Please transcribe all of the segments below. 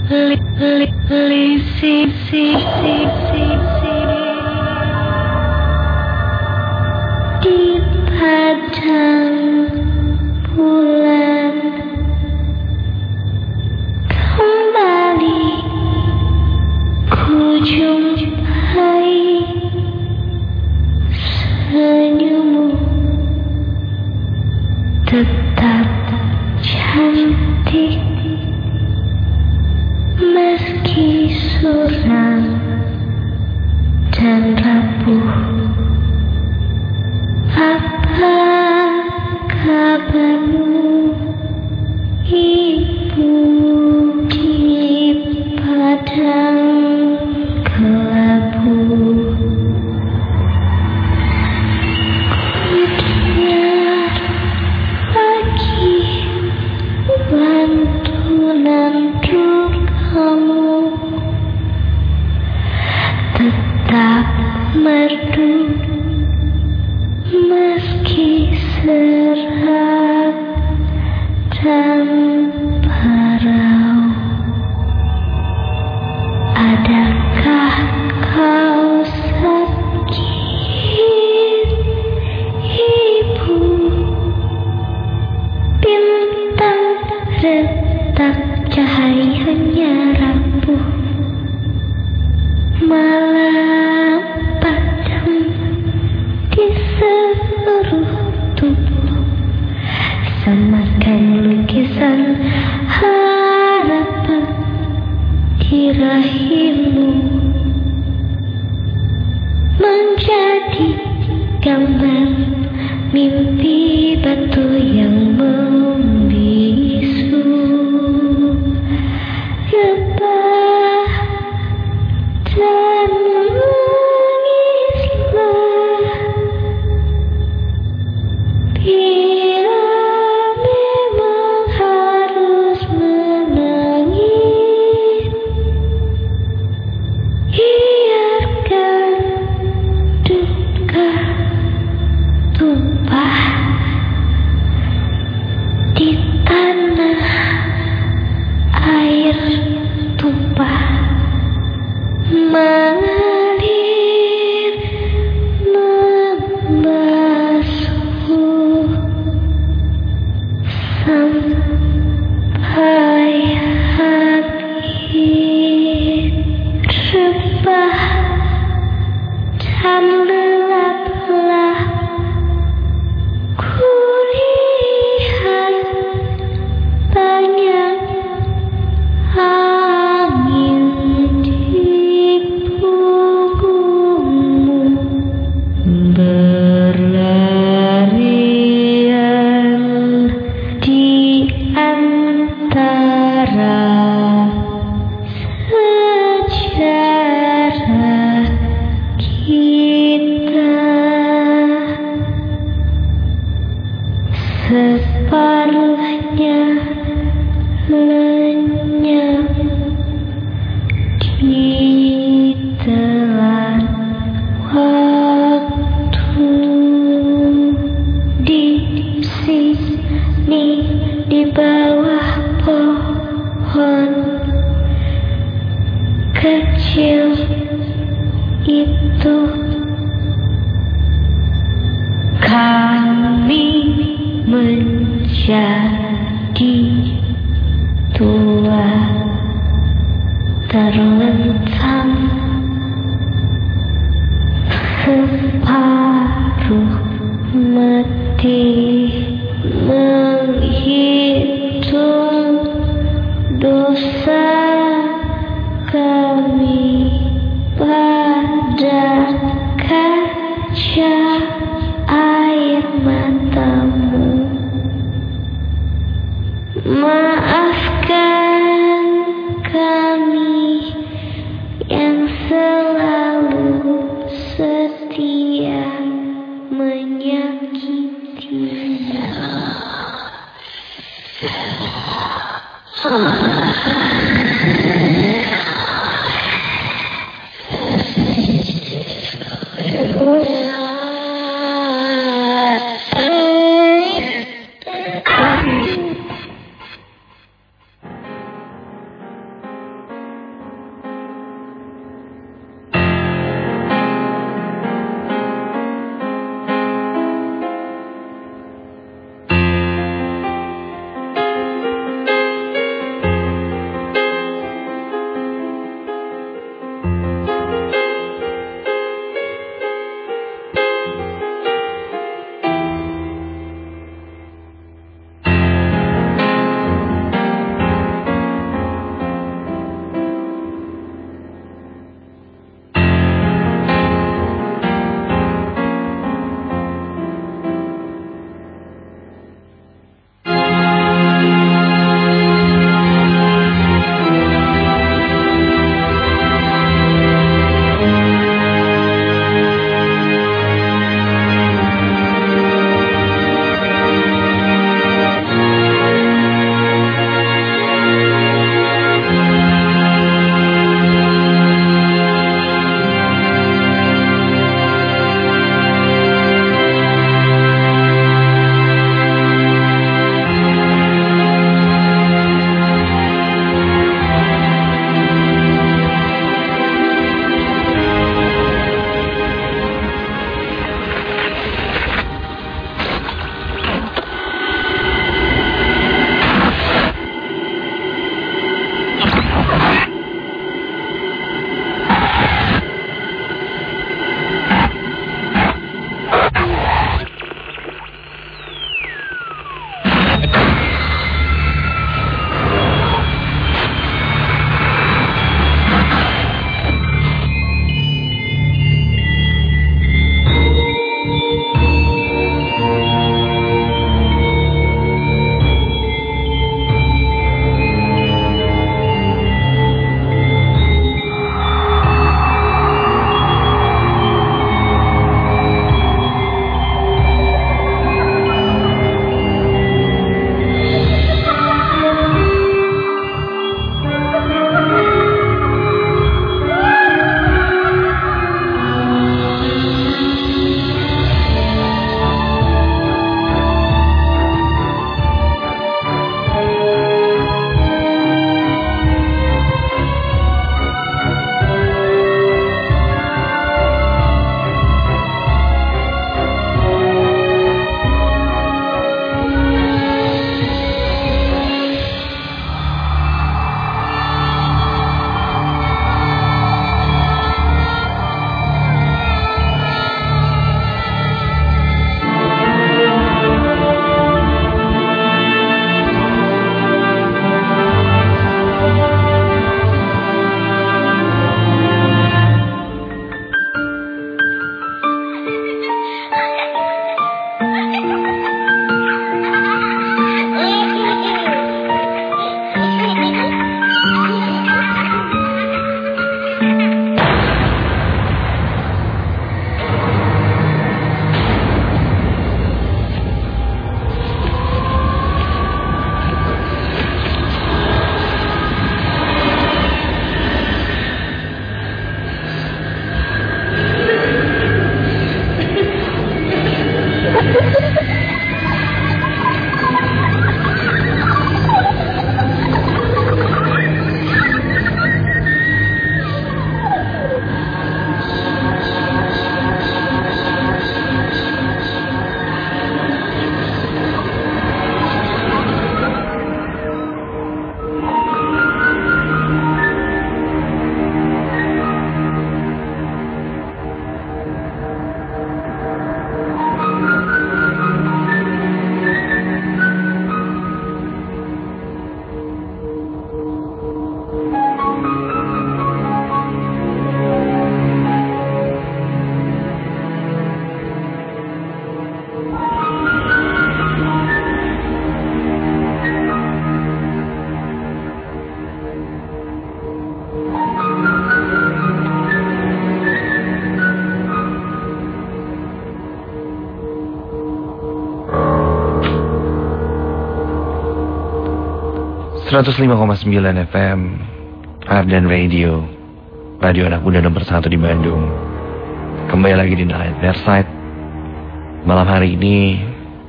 Di padang bulan kembali ku jumpai senyummu tetap cantik meski suram dan rapuh. Apa kabarmu, ibu di padang kelabu? Ku dengar lagi lantunan dukamu, tetap merdu meski serak dan parau. Adakah kau sakit, ibu? Bintang retak cahayanya rapuh, malam padam di seluruh tubuh, semakan lukisan harapan di rahimmu, menjadi gambar mimpi batu yang membisu. Rebah dan mengislah bila memang harus menangis. Biarkan duka tumpah di tanah, air tumpah mengalir membasuh sampai hati rebah dan lelaplah. Ku lihat banyak angin di punggungmu, berlarian di antara sejarah kita. Separuhnya lenyap di telan waktu. Di sini di bawah pohon kecil itu, kami menjadi tua terlentang, separuh mati menghitung dosa kami pada kaca air matamu. Maafkan kami yang selalu setia menyakiti. 105,9 FM Ardan Radio, radio anak muda nomor 1 di Bandung. Kembali lagi di Nightmare Side. Malam hari ini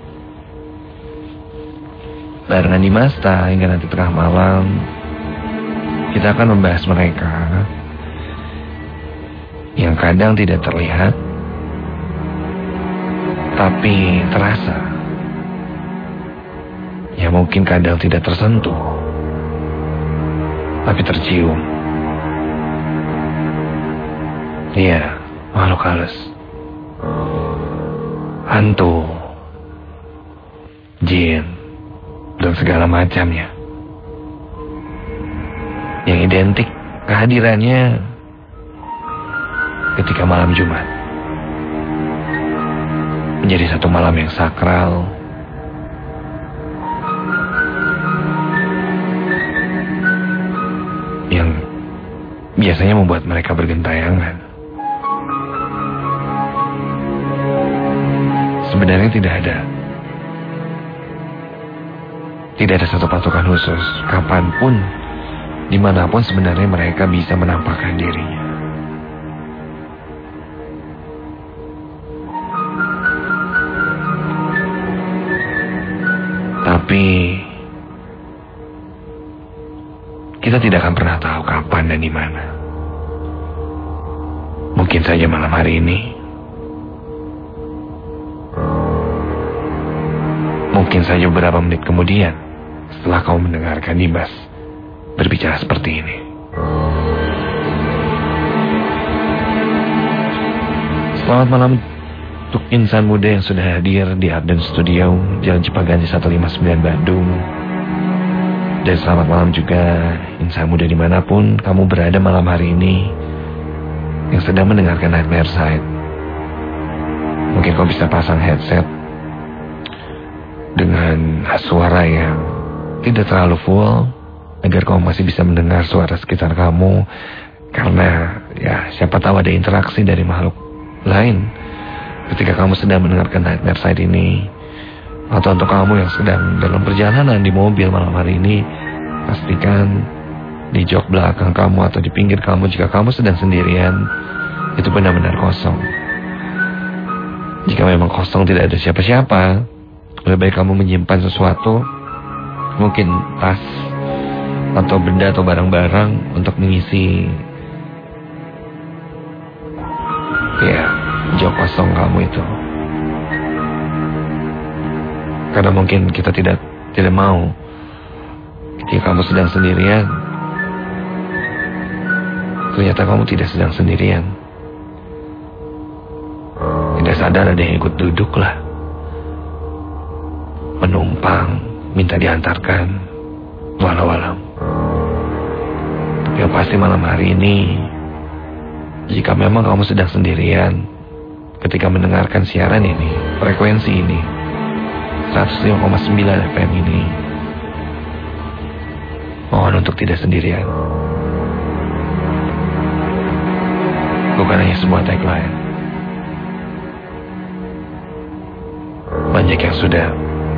barengan Dimas hingga nanti tengah malam kita akan membahas mereka yang kadang tidak terlihat tapi terasa, yang mungkin kadang tidak tersentuh tapi tercium. Iya, makhluk halus, hantu, jin, dan segala macamnya, yang identik kehadirannya ketika malam Jumat menjadi satu malam yang sakral, yang biasanya membuat mereka bergentayangan. Sebenarnya tidak ada satu patokan khusus kapanpun, dimanapun sebenarnya mereka bisa menampakkan dirinya. Tapi kita tidak akan pernah tahu kapan dan di mana. Mungkin saja malam hari ini, mungkin saja beberapa menit kemudian setelah kau mendengarkan Dimas berbicara seperti ini. Selamat malam untuk insan muda yang sudah hadir di Ardan Studio, Jalan Cipaganti 159 Bandung. Dan selamat malam juga insan muda dimanapun kamu berada malam hari ini yang sedang mendengarkan Nightmare Side. Mungkin kau bisa pasang headset dengan suara yang tidak terlalu full agar kau masih bisa mendengar suara sekitar kamu. Karena ya siapa tahu ada interaksi dari makhluk lain ketika kamu sedang mendengarkan Nightmare Side ini. Atau untuk kamu yang sedang dalam perjalanan di mobil malam hari ini, pastikan di jok belakang kamu atau di pinggir kamu, jika kamu sedang sendirian, itu benar-benar kosong. Jika memang kosong, tidak ada siapa-siapa, lebih baik kamu menyimpan sesuatu, mungkin tas atau benda atau barang-barang untuk mengisi ya jok kosong kamu itu. Karena mungkin kita tidak mau ketika kamu sedang sendirian, ternyata kamu tidak sedang sendirian. Tidak sadar ada yang ikut duduk lah, menumpang, minta diantarkan, walau-walau. Tapi yang pasti malam hari ini, jika memang kamu sedang sendirian ketika mendengarkan siaran ini, frekuensi ini, 105,9 FM ini, mohon untuk tidak sendirian. Bukan hanya sebuah tagline. Banyak yang sudah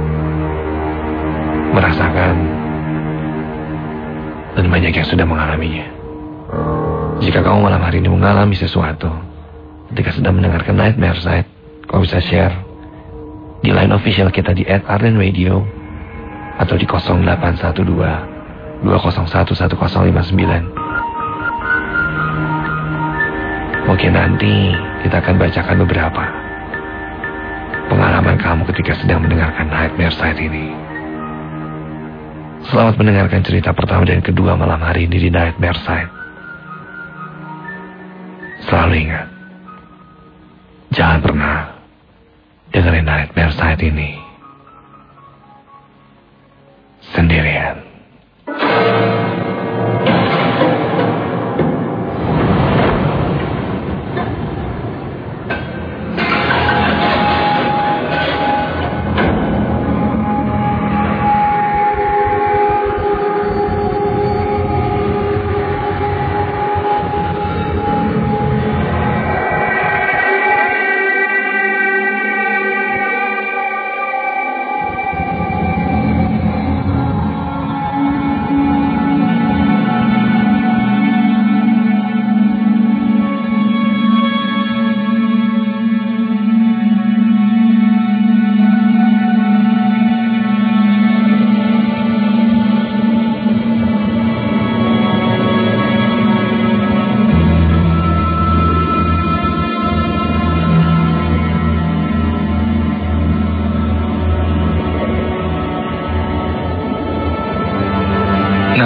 merasakan dan banyak yang sudah mengalaminya. Jika kamu malam hari ini mengalami sesuatu ketika sedang mendengarkan Nightmare Side, kau bisa share di line official kita di @Ardan Radio atau di 0812 201 1059. Mungkin nanti kita akan bacakan beberapa pengalaman kamu ketika sedang mendengarkan Nightmare Side ini. Selamat mendengarkan cerita pertama dan kedua malam hari ini di Nightmare Side. Selalu ingat, jangan pernah dengerin Nightmare Side ini sendirian.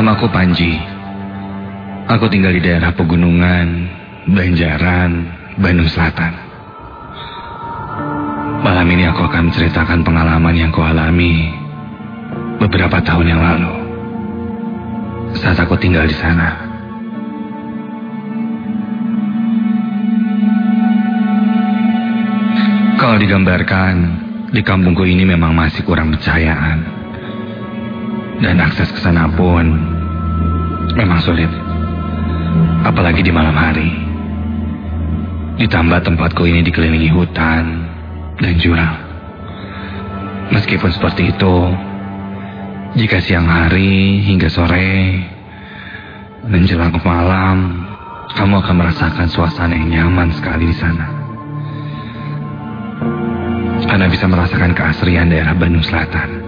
Namaku Panji. Aku tinggal di daerah pegunungan, Banjaran, Bandung Selatan. Malam ini aku akan menceritakan pengalaman yang kualami beberapa tahun yang lalu saat aku tinggal di sana. Kalau digambarkan, di kampungku ini memang masih kurang pencahayaan. Dan akses ke sana pun memang sulit. Apalagi di malam hari. Ditambah tempatku ini dikelilingi hutan dan jurang. Meskipun seperti itu, jika siang hari hingga sore menjelang malam, kamu akan merasakan suasana yang nyaman sekali di sana. Anda bisa merasakan keasrian daerah Bandung Selatan.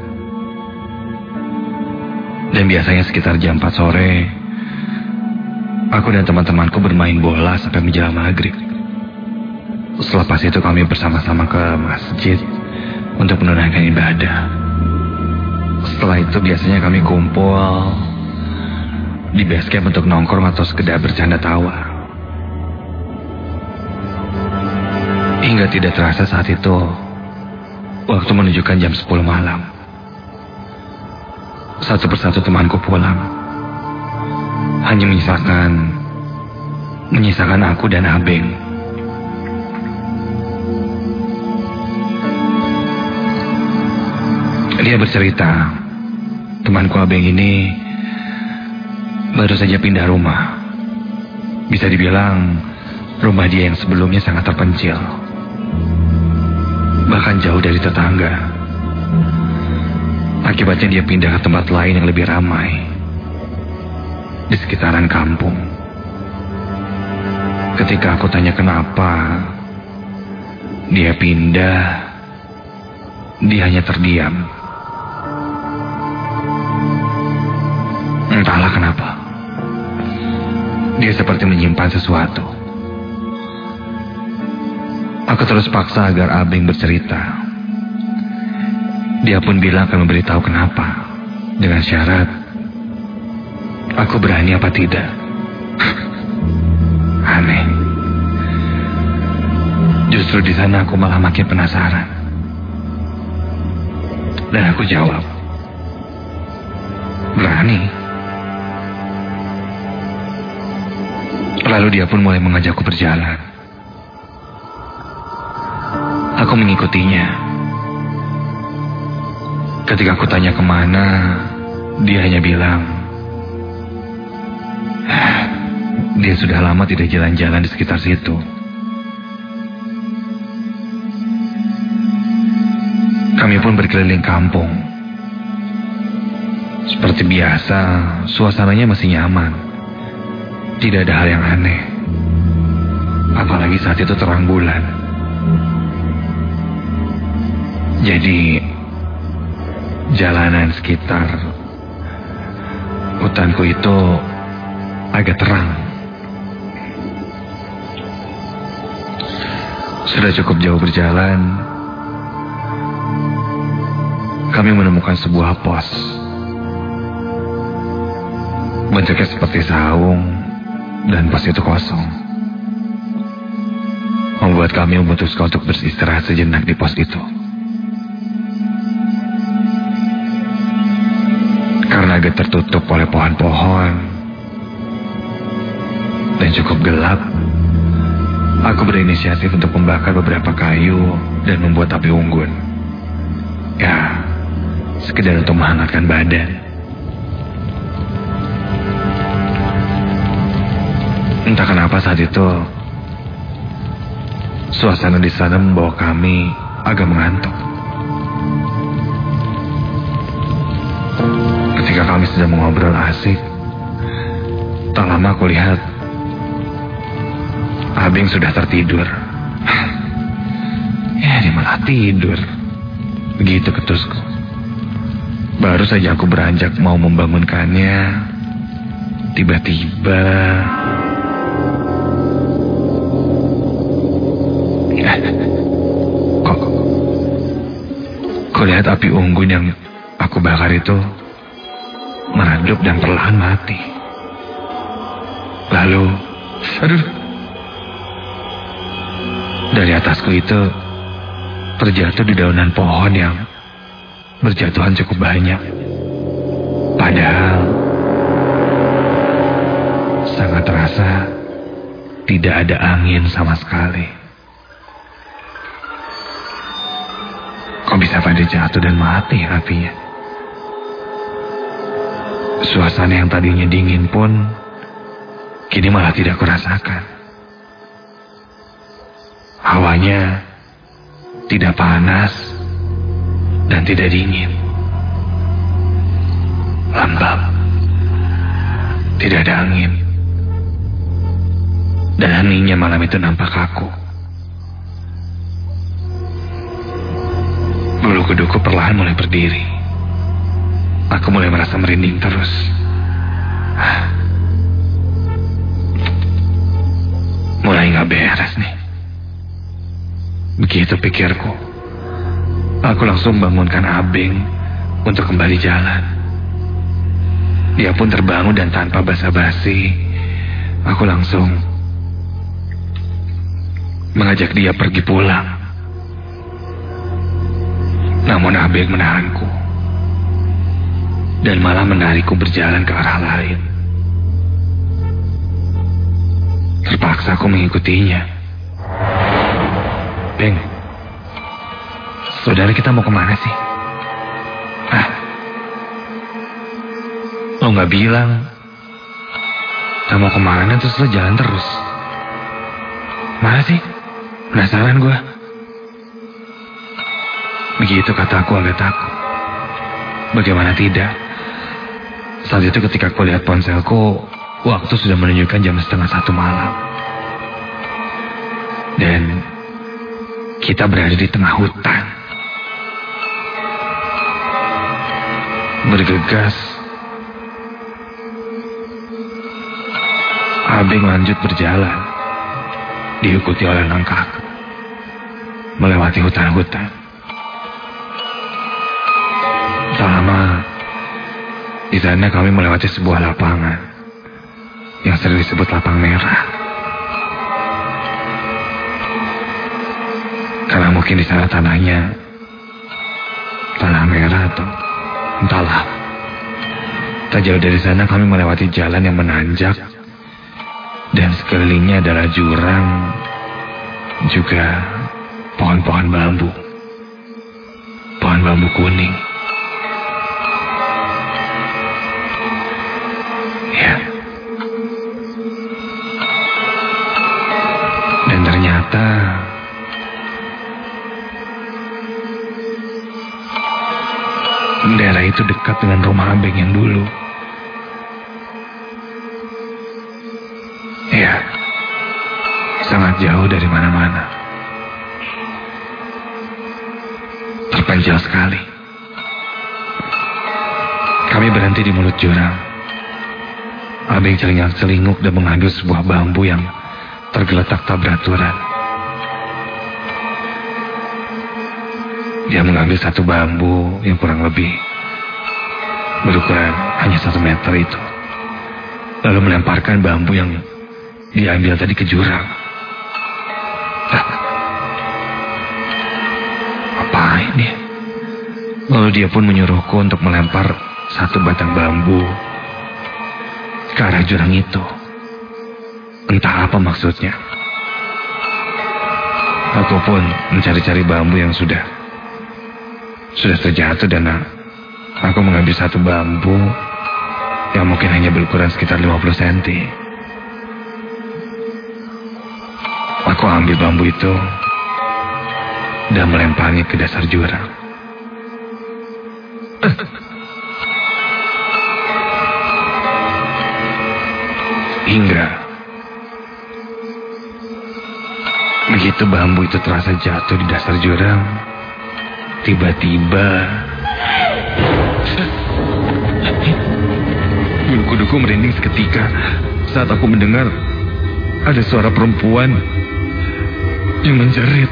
Dan biasanya sekitar jam 4 sore, aku dan teman-temanku bermain bola sampai menjelang maghrib. Selepas itu kami bersama-sama ke masjid untuk menunaikan ibadah. Setelah itu biasanya kami kumpul di base camp untuk nongkrong atau sekedar bercanda tawa. Hingga tidak terasa saat itu, waktu menunjukkan jam 10 malam. Satu persatu temanku pulang. Hanya menyisakan aku dan Abeng. Dia bercerita, temanku Abeng ini baru saja pindah rumah. Bisa dibilang rumah dia yang sebelumnya sangat terpencil, bahkan jauh dari tetangga. Akibatnya dia pindah ke tempat lain yang lebih ramai di sekitaran kampung. Ketika aku tanya kenapa dia pindah, dia hanya terdiam. Entahlah kenapa. Dia seperti menyimpan sesuatu. Aku terus paksa agar Abeng bercerita. Dia pun bilang akan memberitahu kenapa, dengan syarat aku berani apa tidak. Aneh. Justru di sana aku malah makin penasaran. Dan aku jawab, berani. Lalu dia pun mulai mengajakku berjalan. Aku mengikutinya. Ketika aku tanya kemana, dia hanya bilang, dia sudah lama tidak jalan-jalan di sekitar situ. Kami pun berkeliling kampung. Seperti biasa, suasananya masih nyaman. Tidak ada hal yang aneh. Apalagi saat itu terang bulan. Jadi jalanan sekitar hutanku itu agak terang. Sudah cukup jauh berjalan, kami menemukan sebuah pos. Bentuknya seperti saung, dan pos itu kosong. Membuat kami memutuskan untuk beristirahat sejenak di pos itu. Karena agak tertutup oleh pohon-pohon dan cukup gelap, aku berinisiatif untuk membakar beberapa kayu dan membuat api unggun. Ya, sekedar untuk menghangatkan badan. Entah kenapa saat itu, suasana di sana membawa kami agak mengantuk. Ketika kami sedang mengobrol asik, tak lama aku lihat Abeng sudah tertidur. Ya, dia malah tidur. Begitu ketusku. Baru saja aku beranjak mau membangunkannya, tiba-tiba kok lihat api unggun yang aku bakar itu meredup. meredup dan perlahan mati. Lalu, dari atasku itu terjatuh di daunan pohon yang berjatuhan cukup banyak. Padahal sangat terasa tidak ada angin sama sekali. Kok bisa pada jatuh dan mati apinya? Suasana yang tadinya dingin pun kini malah tidak kurasakan. Hawanya tidak panas dan tidak dingin. Lembab. Tidak ada angin. Dan heningnya malam itu nampak kaku. Bulu kuduku perlahan mulai berdiri. Aku mulai merasa merinding terus. Mulai gak beres nih. Begitu pikirku, aku langsung bangunkan Abeng untuk kembali jalan. Dia pun terbangun dan tanpa basa-basi, aku langsung mengajak dia pergi pulang. Namun Abeng menahanku dan malah menarikku berjalan ke arah lain. Terpaksa aku mengikutinya. Beng, saudara kita mau kemana sih? Lo gak bilang kita mau kemana terus lo jalan terus. Mana sih? Penasaran gue. Begitu kataku agak takut. Bagaimana tidak? Saat itu ketika aku lihat ponselku, waktu sudah menunjukkan jam 12:30 malam. Dan kita berada di tengah hutan. Bergegas, Abeng lanjut berjalan, diikuti oleh langkahku, melewati hutan-hutan. Tak lama, di sana kami melewati sebuah lapangan yang sering disebut lapang merah. Karena mungkin di sana tanahnya tanah merah atau entahlah. Tak jauh dari sana kami melewati jalan yang menanjak dan sekelilingnya adalah jurang, juga pohon-pohon bambu. Pohon bambu kuning. Ya. Dan ternyata daerah itu dekat dengan rumah Abeng yang dulu. Ya, sangat jauh dari mana-mana. Terpencil sekali. Kami berhenti di mulut jurang. Abeng celingak-celinguk dan mengambil sebuah bambu yang tergeletak tak beraturan. Dia mengambil satu bambu yang kurang lebih berukuran hanya 1 meter itu. Lalu melemparkan bambu yang diambil tadi ke jurang. Apain dia? Lalu dia pun menyuruhku untuk melempar satu batang bambu ke arah jurang itu. Entah apa maksudnya. Aku pun mencari-cari bambu yang sudah terjatuh dan aku mengambil satu bambu yang mungkin hanya berukuran sekitar 50 cm. Aku ambil bambu itu dan melemparnya ke dasar jurang. Hingga begitu bambu itu terasa jatuh di dasar jurang, tiba-tiba bulu kuduku merinding seketika saat aku mendengar ada suara perempuan yang menjerit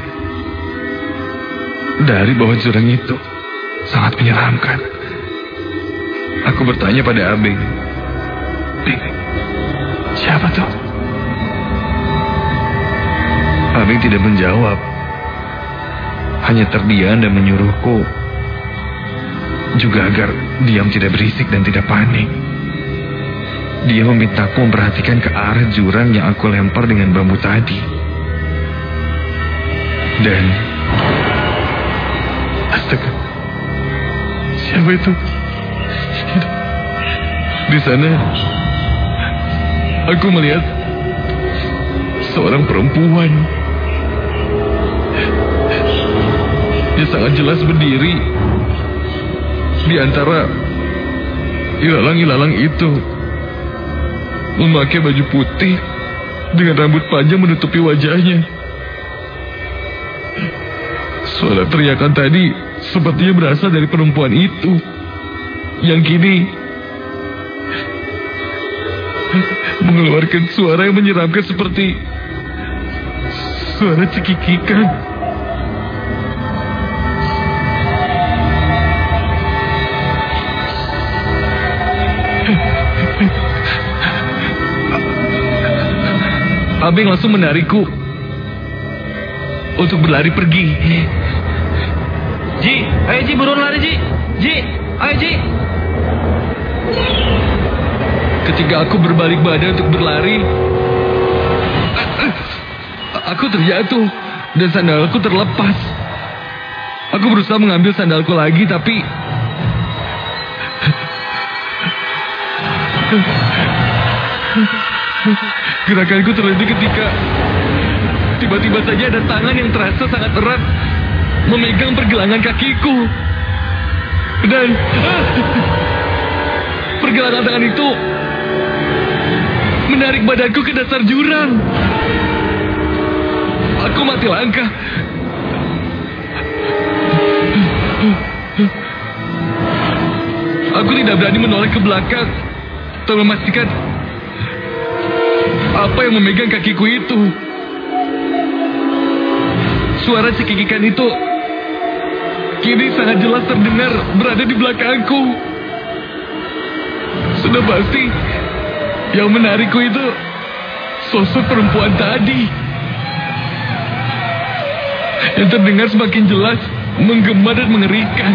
dari bawah jurang itu. Sangat menyeramkan. Aku bertanya pada Abeng. Siapa tuh? Abeng tidak menjawab. Hanya terdiam dan menyuruhku juga agar diam, tidak berisik dan tidak panik. Dia memintaku memperhatikan ke arah jurang yang aku lempar dengan bambu tadi. Dan astaga, siapa itu? Di sana aku melihat seorang perempuan. Dia sangat jelas berdiri di antara ilalang-ilalang itu, memakai baju putih dengan rambut panjang menutupi wajahnya. Suara teriakan tadi sepertinya berasal dari perempuan itu, yang kini mengeluarkan suara yang menyeramkan seperti suara cekikikan. Abeng langsung menarikku untuk berlari pergi. Ji, ayo Ji, buruan lari Ji. Ji, ayo Ji. Ketika aku berbalik badan untuk berlari, aku terjatuh dan sandalku terlepas. Aku berusaha mengambil sandalku lagi, tapi gerakanku terhenti ketika tiba-tiba saja ada tangan yang terasa sangat erat memegang pergelangan kakiku. Dan pergelangan tangan itu menarik badanku ke dasar jurang. Aku mati langkah. Aku tidak berani menoleh ke belakang atau memastikan apa yang memegang kakiku itu. Suara cekikikan itu kini sangat jelas terdengar berada di belakangku. Sudah pasti yang menarikku itu sosok perempuan tadi, yang terdengar semakin jelas, menggema dan mengerikan.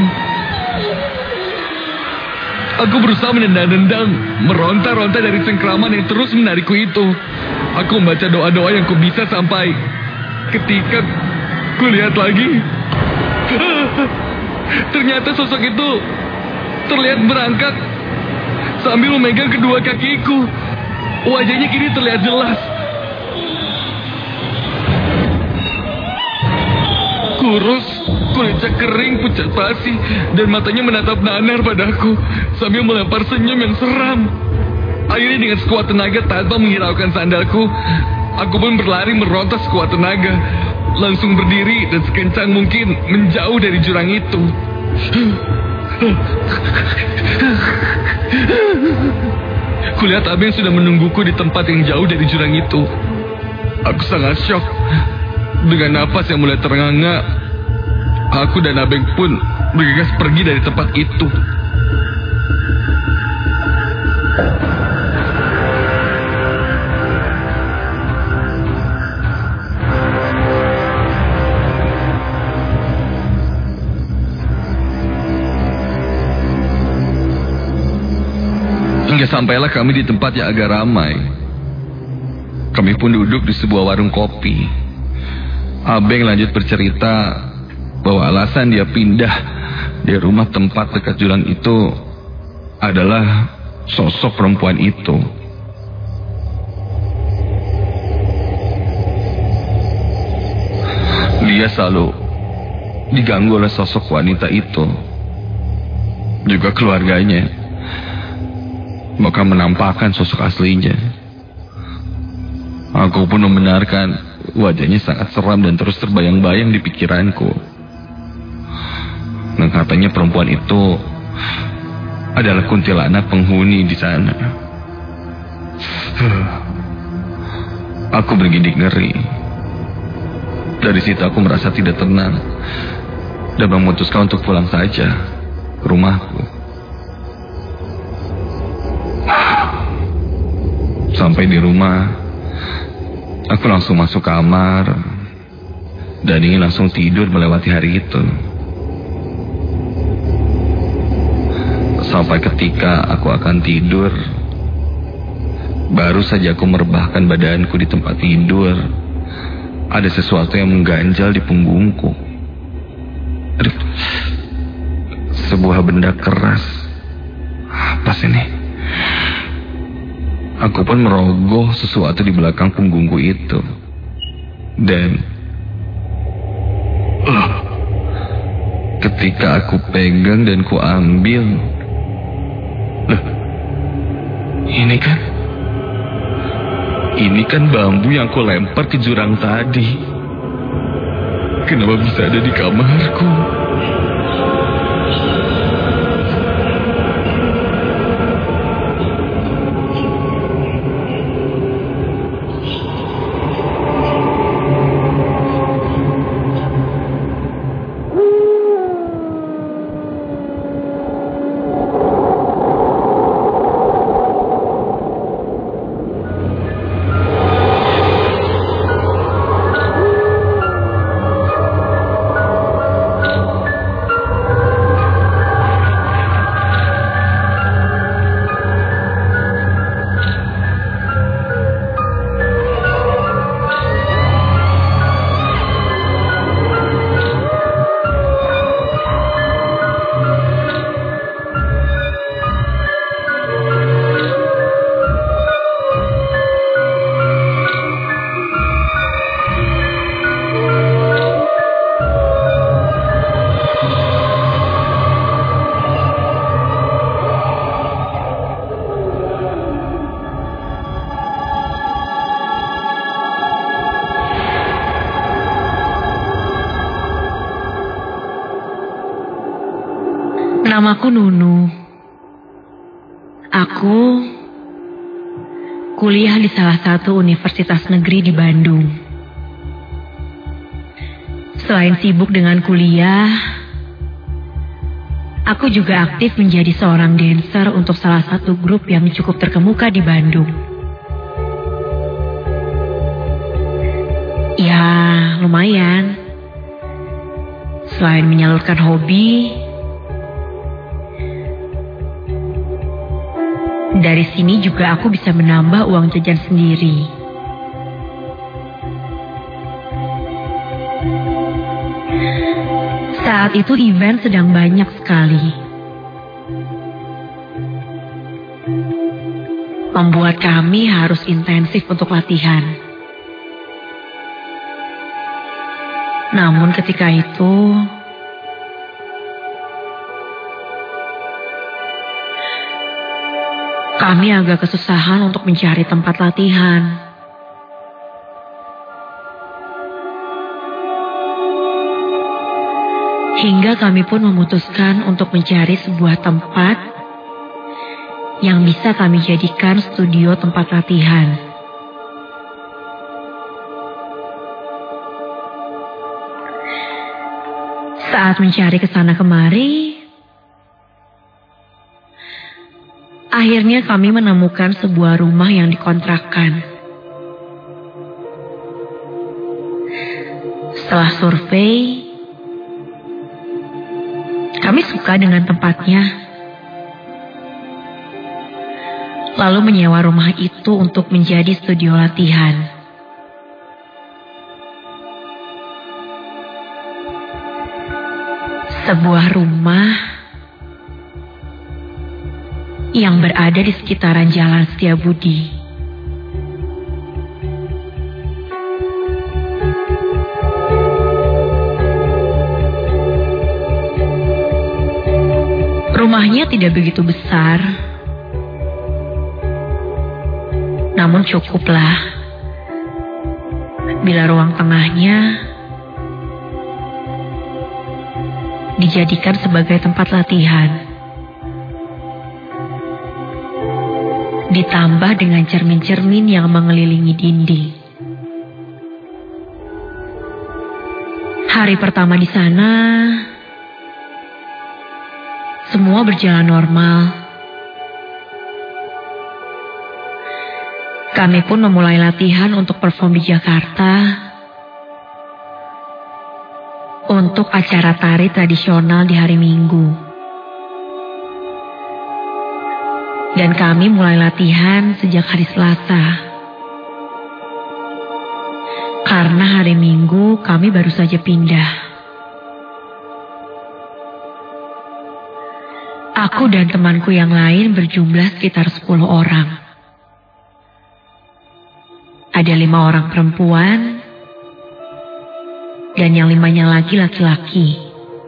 Aku berusaha menendang-nendang, meronta-ronta dari cengkraman yang terus menarikku itu. Aku membaca doa-doa yang kubisa sampai ketika kulihat lagi, ternyata sosok itu terlihat berangkat sambil memegang kedua kakiku. Wajahnya kini terlihat jelas. Kurus, kulitnya kering, pucat pasi, dan matanya menatap nanar padaku sambil melempar senyum yang seram. Akhirnya dengan sekuat tenaga tanpa menghiraukan sandalku, aku pun berlari meronta sekuat tenaga, langsung berdiri dan sekencang mungkin menjauh dari jurang itu. Kulihat Abeng sudah menungguku di tempat yang jauh dari jurang itu. Aku sangat syok. Dengan napas yang mulai terengah-engah, aku dan Abeng pun bergegas pergi dari tempat itu. Hingga sampailah kami di tempat yang agak ramai. Kami pun duduk di sebuah warung kopi. Abeng lanjut bercerita bahwa alasan dia pindah dari rumah tempat dekat jurang itu adalah sosok perempuan itu. Dia selalu diganggu oleh sosok wanita itu, juga keluarganya, maka menampakkan sosok aslinya. Aku pun membenarkan wajahnya sangat seram dan terus terbayang-bayang di pikiranku. Dan katanya perempuan itu adalah kuntilanak penghuni di sana. Aku bergidik ngeri. Dari situ aku merasa tidak tenang dan memutuskan untuk pulang saja ke rumahku. Sampai di rumah, aku langsung masuk kamar dan ingin langsung tidur melewati hari itu. Sampai ketika aku akan tidur, baru saja aku merebahkan badanku di tempat tidur, ada sesuatu yang mengganjal di punggungku. Aduh, sebuah benda keras. Apa sih ini? Aku pun merogoh sesuatu di belakang punggungku itu. Dan ketika aku pegang dan ku ambil, ini kan bambu yang aku lempar ke jurang tadi. Kenapa bisa ada di kamarku? Namaku Nunu. Aku kuliah di salah satu universitas negeri di Bandung. Selain sibuk dengan kuliah, aku juga aktif menjadi seorang dancer untuk salah satu grup yang cukup terkemuka di Bandung. Ya, lumayan. Selain menyalurkan hobi, dari sini juga aku bisa menambah uang jajan sendiri. Saat itu event sedang banyak sekali, membuat kami harus intensif untuk latihan. Namun ketika itu, kami agak kesusahan untuk mencari tempat latihan. Hingga kami pun memutuskan untuk mencari sebuah tempat yang bisa kami jadikan studio tempat latihan. Saat mencari kesana kemari, akhirnya kami menemukan sebuah rumah yang dikontrakkan. Setelah survei, kami suka dengan tempatnya. Lalu menyewa rumah itu untuk menjadi studio latihan. Sebuah rumah yang berada di sekitaran Jalan Setiabudi. Rumahnya tidak begitu besar, namun cukuplah bila ruang tengahnya dijadikan sebagai tempat latihan. Ditambah dengan cermin-cermin yang mengelilingi dinding. Hari pertama di sana, semua berjalan normal. Kami pun memulai latihan untuk perform di Jakarta untuk acara tari tradisional di hari Minggu. Dan kami mulai latihan sejak hari Selasa. Karena hari Minggu kami baru saja pindah. Aku dan temanku yang lain berjumlah sekitar 10 orang. Ada 5 orang perempuan dan yang 5-nya lagi laki-laki.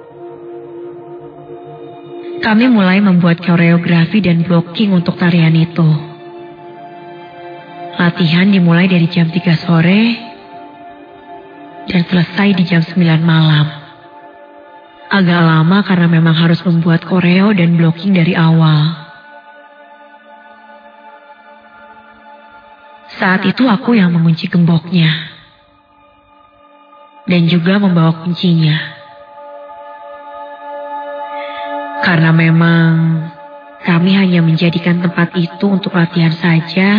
Kami mulai membuat koreografi dan blocking untuk tarian itu. Latihan dimulai dari jam 3 sore dan selesai di jam 9 malam. Agak lama karena memang harus membuat koreo dan blocking dari awal. Saat itu aku yang mengunci gemboknya. Dan juga membawa kuncinya. Karena memang kami hanya menjadikan tempat itu untuk latihan saja.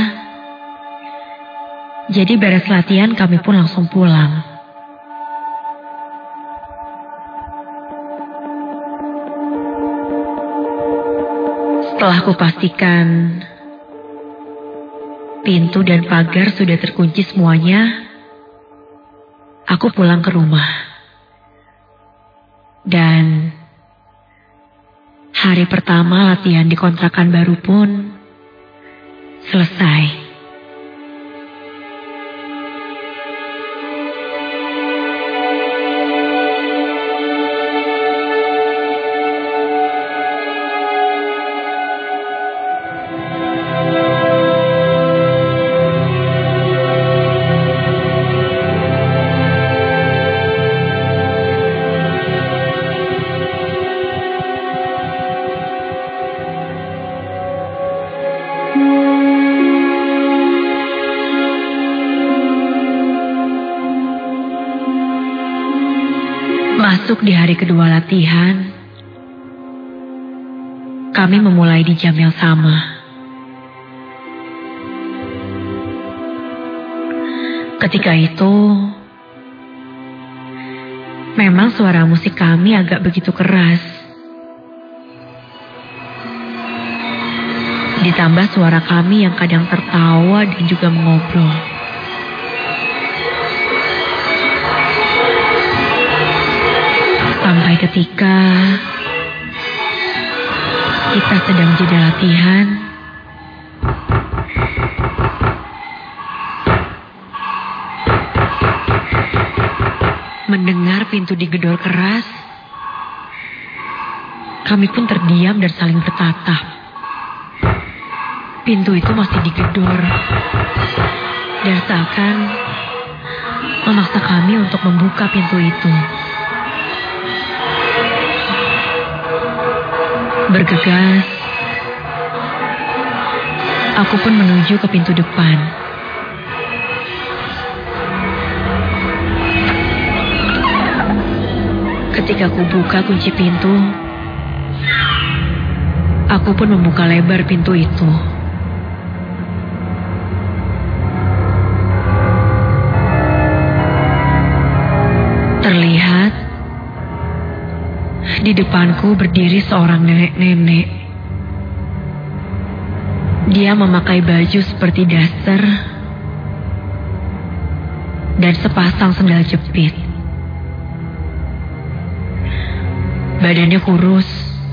Jadi beres latihan kami pun langsung pulang. Setelah aku pastikan pintu dan pagar sudah terkunci semuanya, aku pulang ke rumah. Dan hari pertama latihan di kontrakan baru pun selesai. Masuk di hari kedua latihan, kami memulai di jam yang sama. Ketika itu, memang suara musik kami agak begitu keras. Ditambah suara kami yang kadang tertawa dan juga mengobrol. Sampai ketika kita sedang jeda latihan, mendengar pintu digedor keras, kami pun terdiam dan saling bertatap. Pintu itu masih digedor dan seakan memaksa kami untuk membuka pintu itu. Bergegas, aku pun menuju ke pintu depan. Ketika aku buka kunci pintu, aku pun membuka lebar pintu itu. Terlihat di depanku berdiri seorang nenek-nenek. Dia memakai baju seperti daster dan sepasang sendal jepit. Badannya kurus.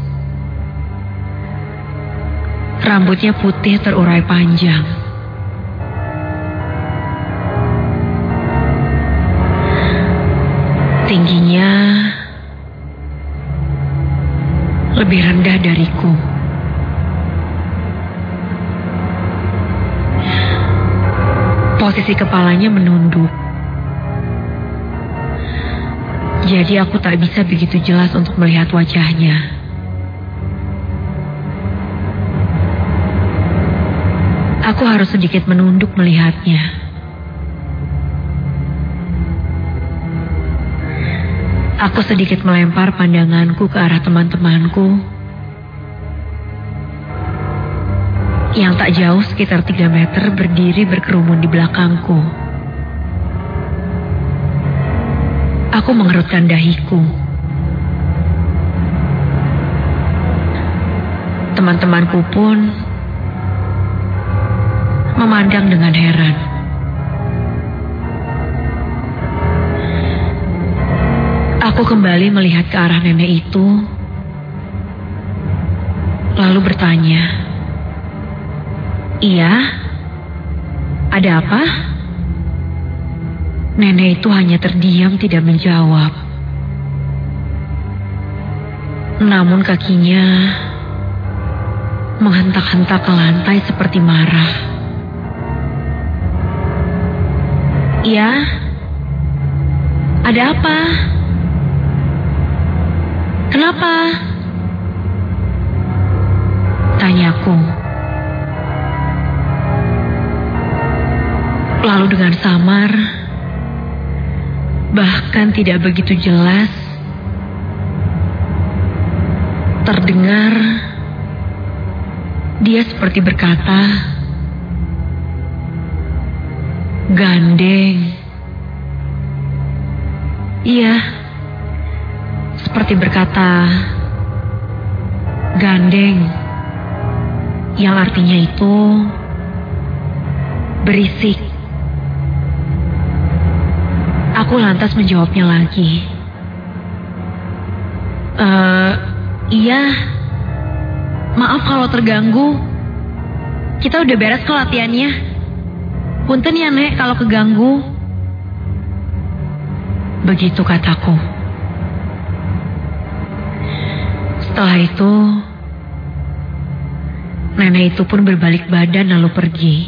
Rambutnya putih terurai panjang. Tingginya lebih rendah dariku. Posisi kepalanya menunduk. Jadi aku tak bisa begitu jelas untuk melihat wajahnya. Aku harus sedikit menunduk melihatnya. Aku sedikit melempar pandanganku ke arah teman-temanku yang tak jauh sekitar 3 meter berdiri berkerumun di belakangku. Aku mengerutkan dahiku. Teman-temanku pun memandang dengan heran. Aku kembali melihat ke arah nenek itu, lalu bertanya, "Iya? Ada apa?" Nenek itu hanya terdiam tidak menjawab. Namun kakinya menghentak-hentak ke lantai seperti marah. "Iya? Ada apa? Kenapa?" tanyaku. Lalu dengan samar, bahkan tidak begitu jelas, terdengar dia seperti berkata, "Gandeng." Iya, seperti berkata, "Gandeng," yang artinya itu berisik. Aku lantas menjawabnya lagi. Iya. Maaf kalau terganggu. Kita udah beres kok latihannya. Punten ya, Nek, kalau keganggu." Begitu kataku. Setelah itu, nenek itu pun berbalik badan lalu pergi.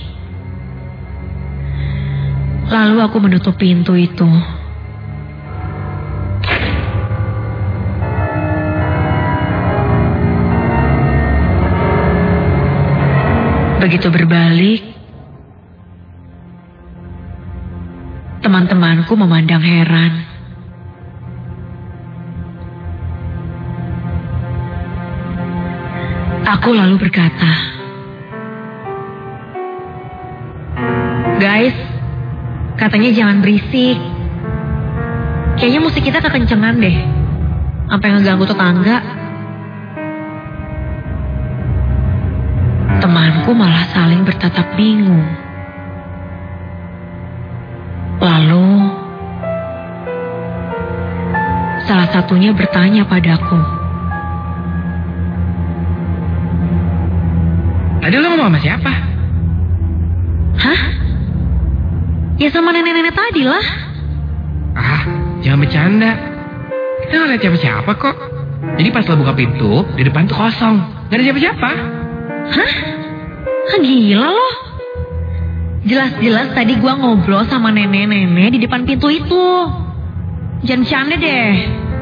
Lalu aku menutup pintu itu. Begitu berbalik, teman-temanku memandang heran. Aku lalu berkata, "Guys, katanya jangan berisik. Kayaknya musik kita kekencengan deh, sampai ngeganggu tetangga." Temanku malah saling bertatap bingung. Lalu, salah satunya bertanya padaku, "Tadi lo ngomong sama siapa?" "Hah? Ya sama nenek-nenek tadi lah." "Ah, jangan bercanda. Kita nggak lihat siapa-siapa kok. Jadi pas lo buka pintu, di depan tuh kosong. Nggak ada siapa-siapa." "Hah? Gila loh. Jelas-jelas tadi gua ngobrol sama nenek-nenek di depan pintu itu. Jangan bercanda deh."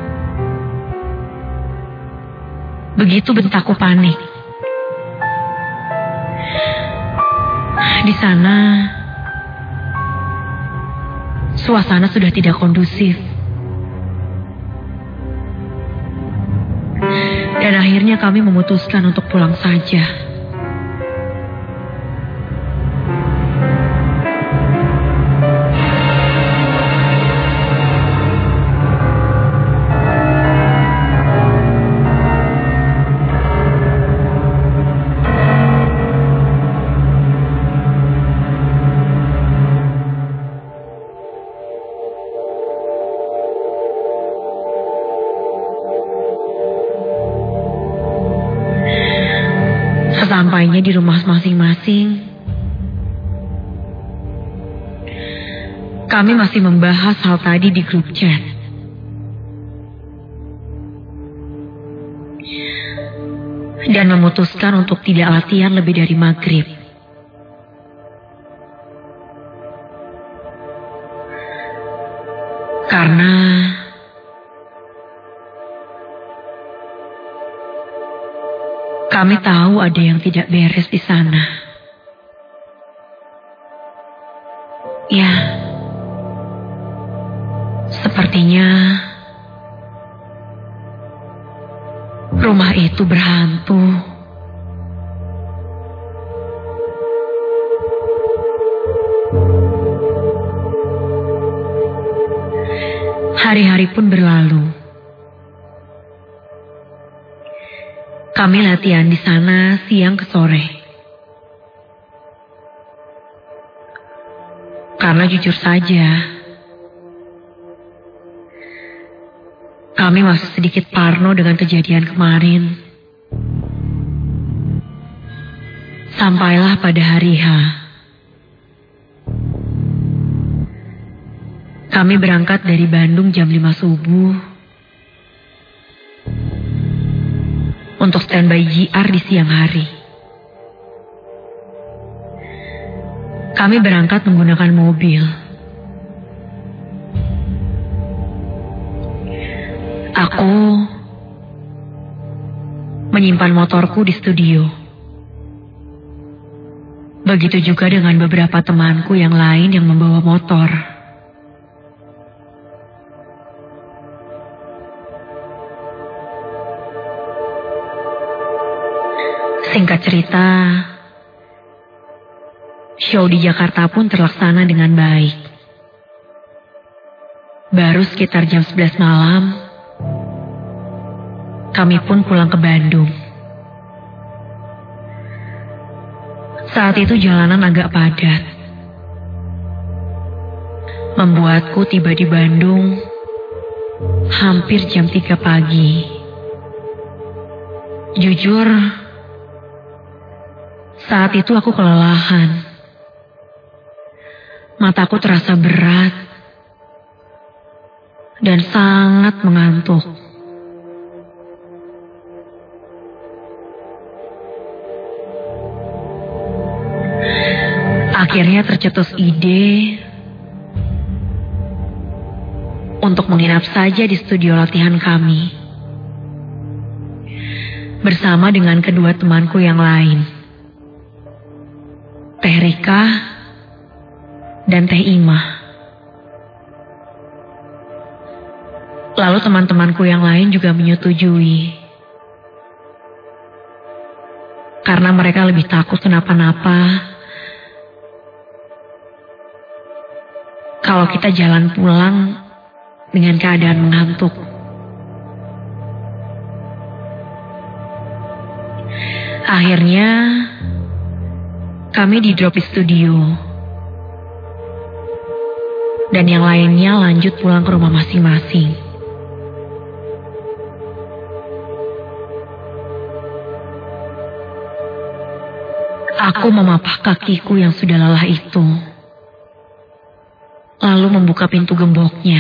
Begitu bentakku panik. Di sana, suasana sudah tidak kondusif. Dan akhirnya kami memutuskan untuk pulang saja. Sesampainya di rumah masing-masing, kami masih membahas hal tadi di grup chat. Dan memutuskan untuk tidak latihan lebih dari maghrib. Karena kami tahu ada yang tidak beres di sana. Ya, sepertinya rumah itu berhantu. Hari-hari pun berlalu. Kami latihan di sana siang ke sore. Karena jujur saja, kami masih sedikit parno dengan kejadian kemarin. Sampailah pada hari H. Kami berangkat dari Bandung jam 5 subuh untuk standby JR di siang hari. Kami berangkat menggunakan mobil. Aku menyimpan motorku di studio. Begitu juga dengan beberapa temanku yang lain yang membawa motor. Singkat cerita, show di Jakarta pun terlaksana dengan baik. Baru sekitar jam 11 malam, kami pun pulang ke Bandung. Saat itu jalanan agak padat, membuatku tiba di Bandung hampir jam 3 pagi. Jujur, saat itu aku kelelahan. Mataku terasa berat dan sangat mengantuk. Akhirnya tercetus ide untuk menginap saja di studio latihan kami bersama dengan kedua temanku yang lain, Teh Rika dan Teh Ima. Lalu teman-temanku yang lain juga menyetujui, karena mereka lebih takut kenapa-napa kalau kita jalan pulang dengan keadaan mengantuk. Akhirnya kami di-drop di studio, dan yang lainnya lanjut pulang ke rumah masing-masing. Aku memapah kakiku yang sudah lelah itu, lalu membuka pintu gemboknya.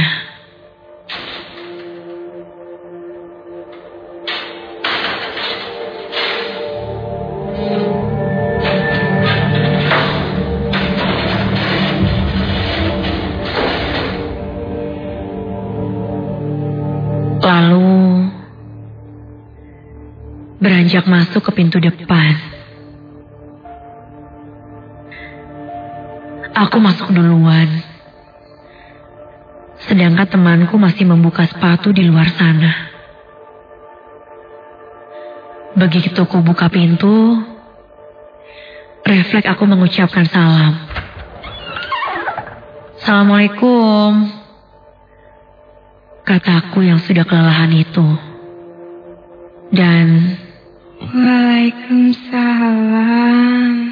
Lalu beranjak masuk ke pintu depan. Aku masuk duluan, sedangkan temanku masih membuka sepatu di luar sana. Begitu ku buka pintu, refleks aku mengucapkan salam. Assalamualaikum, kataku yang sudah kelelahan itu. Dan Waalaikumsalam.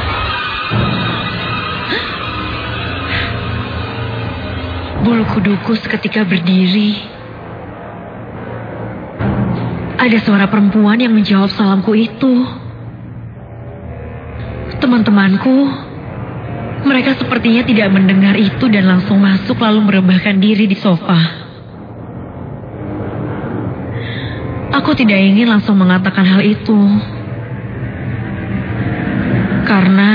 bulu kuduku seketika berdiri. Ada suara perempuan yang menjawab salamku itu. Teman-temanku, mereka sepertinya tidak mendengar itu dan langsung masuk lalu merebahkan diri di sofa. Aku tidak ingin langsung mengatakan hal itu, karena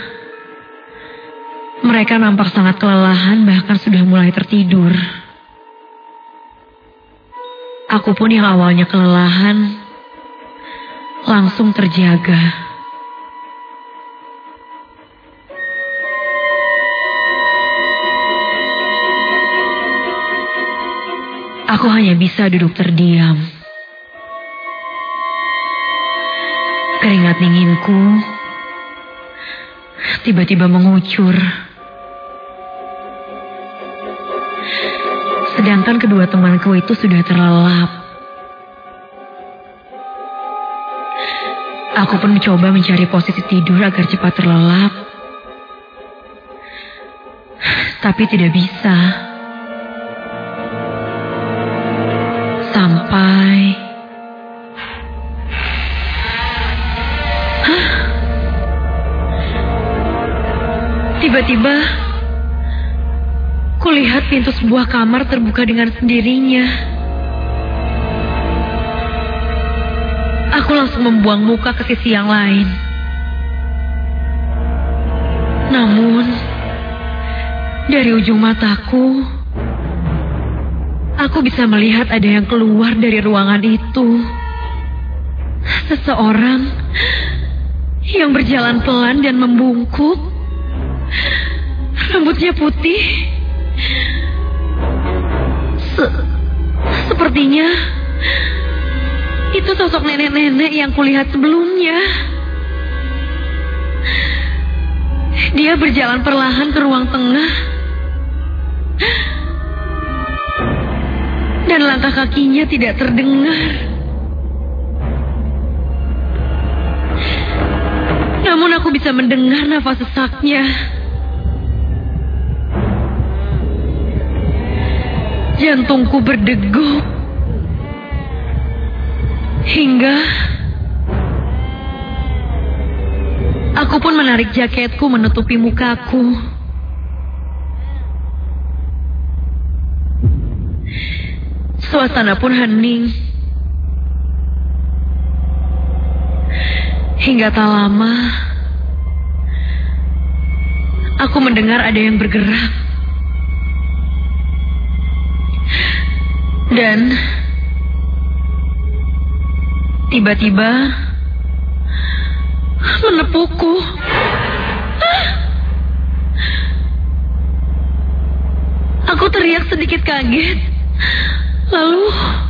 mereka nampak sangat kelelahan, bahkan sudah mulai tertidur. Aku pun yang awalnya kelelahan, langsung terjaga. Aku hanya bisa duduk terdiam. Keringat dinginku tiba-tiba mengucur. Sedangkan kedua temanku itu sudah terlelap. Aku pun mencoba mencari posisi tidur agar cepat terlelap. Tapi tidak bisa. Sampai... Tiba-tiba, kulihat pintu sebuah kamar terbuka dengan sendirinya. Aku langsung membuang muka ke sisi yang lain. Namun, dari ujung mataku, aku bisa melihat ada yang keluar dari ruangan itu. Seseorang yang berjalan pelan dan membungkuk. Rambutnya putih. Sepertinya itu sosok nenek-nenek yang kulihat sebelumnya. Dia berjalan perlahan ke ruang tengah. Dan langkah kakinya tidak terdengar. Namun aku bisa mendengar nafas sesaknya. Jantungku berdegup. Hingga aku pun menarik jaketku menutupi mukaku. Suasana pun hening. Hingga tak lama, aku mendengar ada yang bergerak. Dan tiba-tiba menepukku. Aku teriak sedikit kaget. Lalu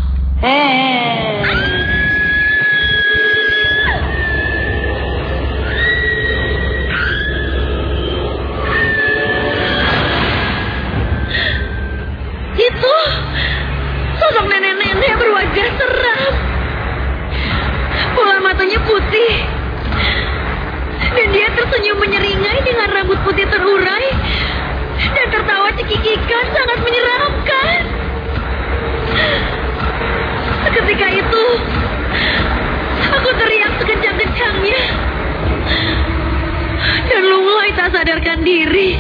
itu sosok nenek-nenek berwajah seram. Bola matanya putih. Dan dia tersenyum menyeringai dengan rambut putih terurai. Dan tertawa cekikikan sangat menyeramkan. Ketika itu, aku teriak sekencang-kencangnya. Dan lunglai tak sadarkan diri.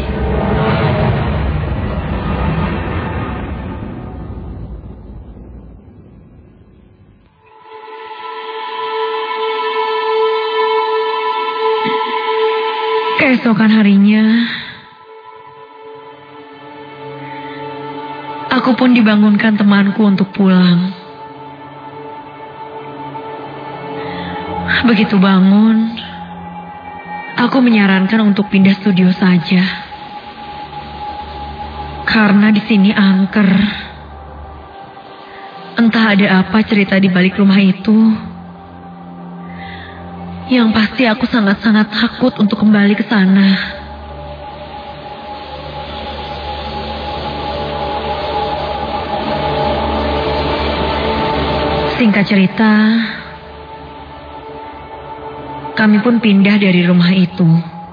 Keesokan harinya, aku pun dibangunkan temanku untuk pulang. Begitu bangun, aku menyarankan untuk pindah studio saja. Karena di sini angker. Entah ada apa cerita di balik rumah itu. Yang pasti aku sangat-sangat takut untuk kembali ke sana. Singkat cerita, kami pun pindah dari rumah itu.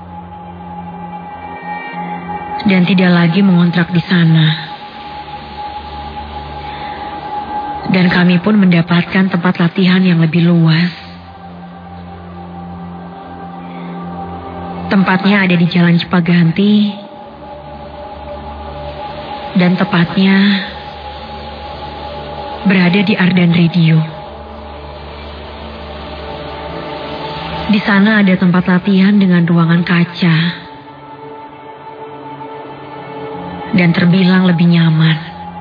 Dan tidak lagi mengontrak di sana. Dan kami pun mendapatkan tempat latihan yang lebih luas. Tempatnya ada di Jalan Cipaganti. Dan tepatnya berada di Ardan Radio. Di sana ada tempat latihan dengan ruangan kaca. Dan terbilang lebih nyaman.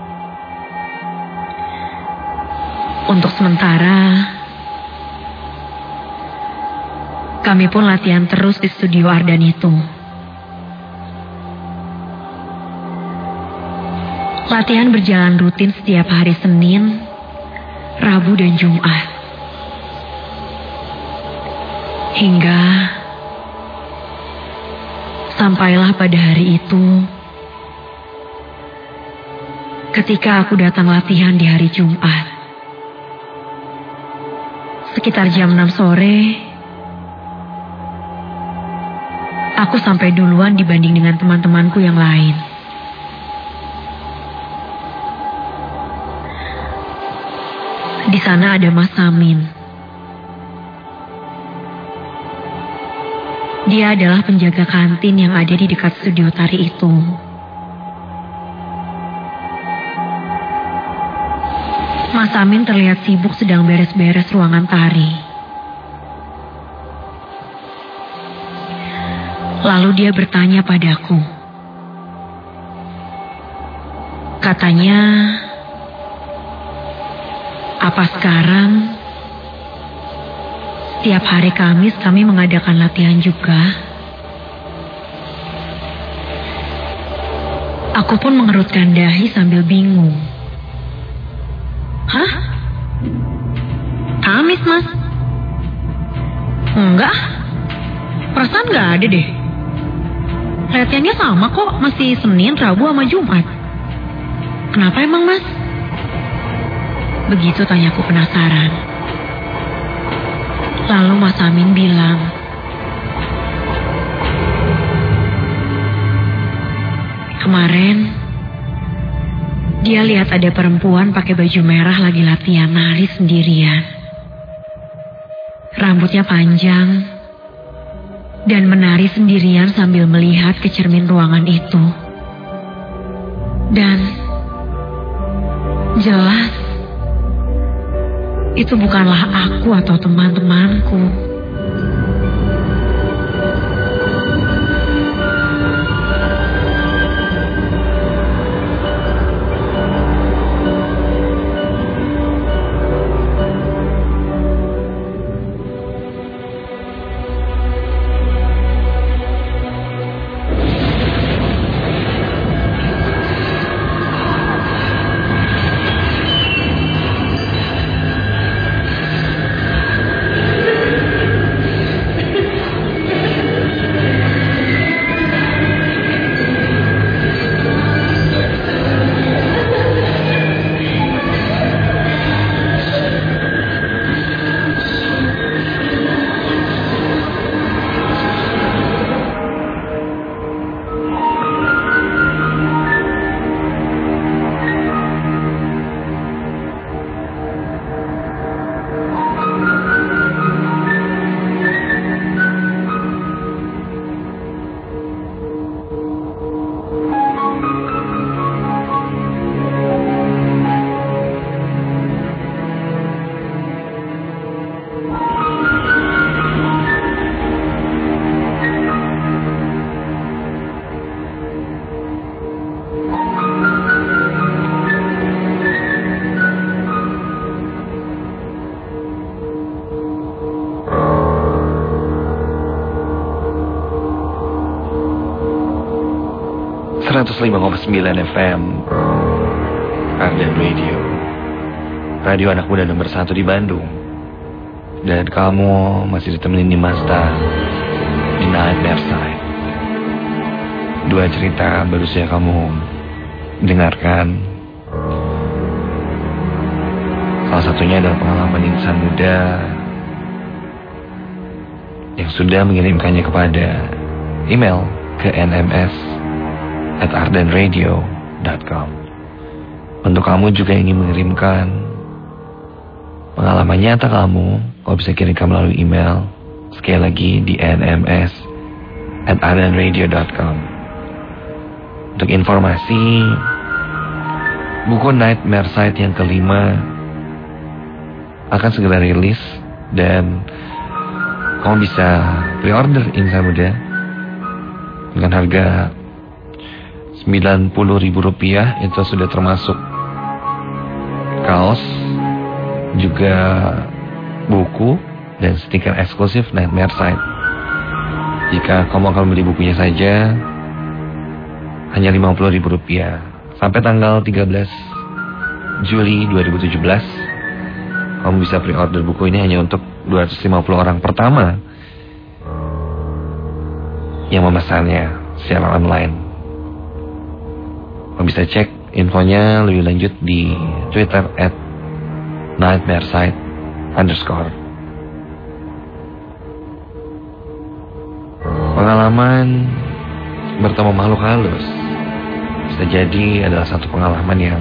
Untuk sementara, kami pun latihan terus di studio Ardan itu. Latihan berjalan rutin setiap hari Senin, Rabu, dan Jumat. Hingga sampailah pada hari itu, Ketika aku datang latihan di hari Jumat, sekitar jam 6 sore, aku sampai duluan dibanding dengan teman-temanku yang lain. Di sana ada Mas Samin. Dia adalah penjaga kantin yang ada di dekat studio tari itu. Mas Samin terlihat sibuk sedang beres-beres ruangan tari. Lalu dia bertanya padaku. Katanya, apa sekarang setiap hari Kamis kami mengadakan latihan juga? Aku pun mengerutkan dahi sambil bingung. Hah? Kamis, Mas? Enggak. Perasaan enggak ada deh. Latihannya sama kok, masih Senin, Rabu sama Jumat. Kenapa emang, Mas? Begitu tanyaku penasaran. Lalu Mas Samin bilang, kemarin dia lihat ada perempuan pakai baju merah lagi latihan nari sendirian. Rambutnya panjang dan menari sendirian sambil melihat ke cermin ruangan itu. Dan jelas itu bukanlah aku atau teman-temanku. FM Arden Radio, radio anak muda nomor 1 di Bandung. Dan kamu masih ditemenin di Mazda di Night Merside. 2 cerita baru saja kamu dengarkan. Salah satunya adalah pengalaman insan muda yang sudah mengirimkannya kepada email ke nms@ardenradio.com. Untuk kamu juga ingin mengirimkan pengalaman nyata kamu, kau bisa kirimkan melalui email, sekali lagi di nms@ardenradio.com. Untuk informasi, buku Nightmare Site yang kelima akan segera rilis dan kamu bisa pre-order insan muda dengan harga Rp90.000. Itu sudah termasuk kaos, juga buku dan stiker eksklusif Nightmare Site. Jika kamu akan beli bukunya saja hanya Rp50.000 sampai tanggal 13 Juli 2017. Kamu bisa pre-order buku ini hanya untuk 250 orang pertama yang memesannya secara online. Kamu bisa cek infonya lebih lanjut di Twitter @nightmareside_. Pengalaman bertemu makhluk halus bisa jadi adalah satu pengalaman yang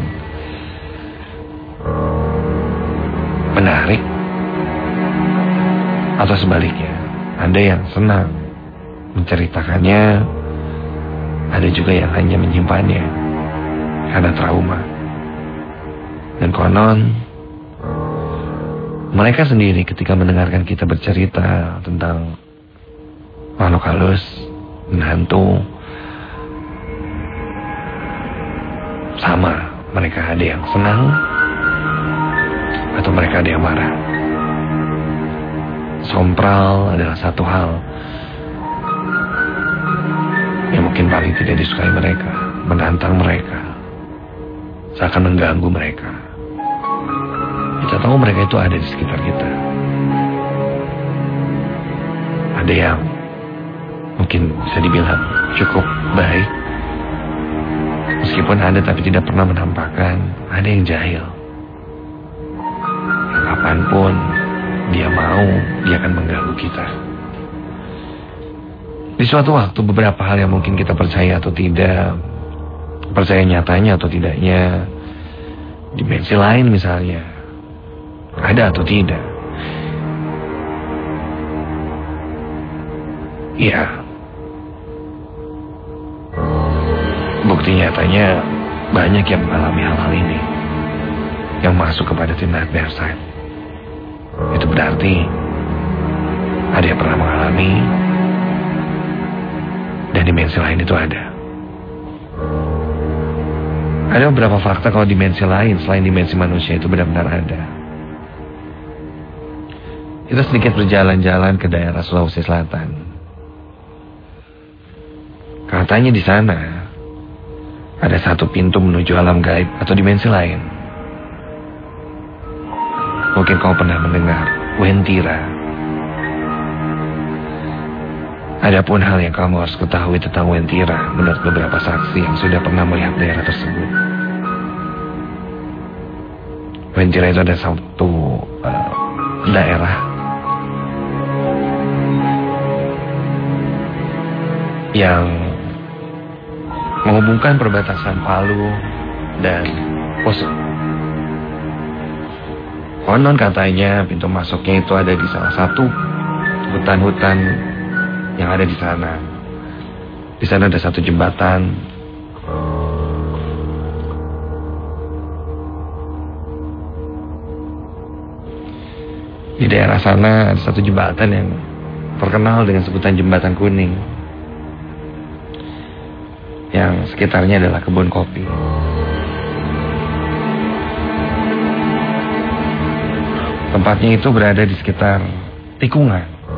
menarik, atau sebaliknya, ada yang senang menceritakannya, ada juga yang hanya menyimpannya karena trauma. Dan konon mereka sendiri ketika mendengarkan kita bercerita tentang makhluk halus dan hantu, sama, mereka ada yang senang atau mereka ada yang marah. Sompral adalah satu hal yang mungkin paling tidak disukai mereka, menantang mereka, seakan mengganggu mereka. Kita tahu mereka itu ada di sekitar kita. Ada yang mungkin bisa dibilang cukup baik, meskipun ada tapi tidak pernah menampakkan. Ada yang jahil, kapanpun dia mau, dia akan mengganggu kita. Di suatu waktu beberapa hal yang mungkin kita percaya atau tidak, percaya nyatanya atau tidaknya, dimensi lain misalnya, ada atau tidak. Iya, bukti nyatanya banyak yang mengalami hal-hal ini, yang masuk kepada tim Nightmareside. Itu berarti ada yang pernah mengalami, dan dimensi lain itu ada. Ada beberapa fakta kalau dimensi lain selain dimensi manusia itu benar-benar ada. Kita sedikit berjalan-jalan ke daerah Sulawesi Selatan. Katanya di sana ada satu pintu menuju alam gaib atau dimensi lain. Mungkin kau pernah mendengar Wentira. Adapun hal yang kamu harus ketahui tentang Wentira menurut beberapa saksi yang sudah pernah melihat daerah tersebut. Wentira itu ada satu daerah yang menghubungkan perbatasan Palu dan Poso. Konon katanya pintu masuknya itu ada di salah satu hutan-hutan yang ada di sana. Di sana ada satu jembatan. Di daerah sana ada satu jembatan yang terkenal dengan sebutan Jembatan Kuning, yang sekitarnya adalah kebun kopi. Tempatnya itu berada di sekitar tikungan.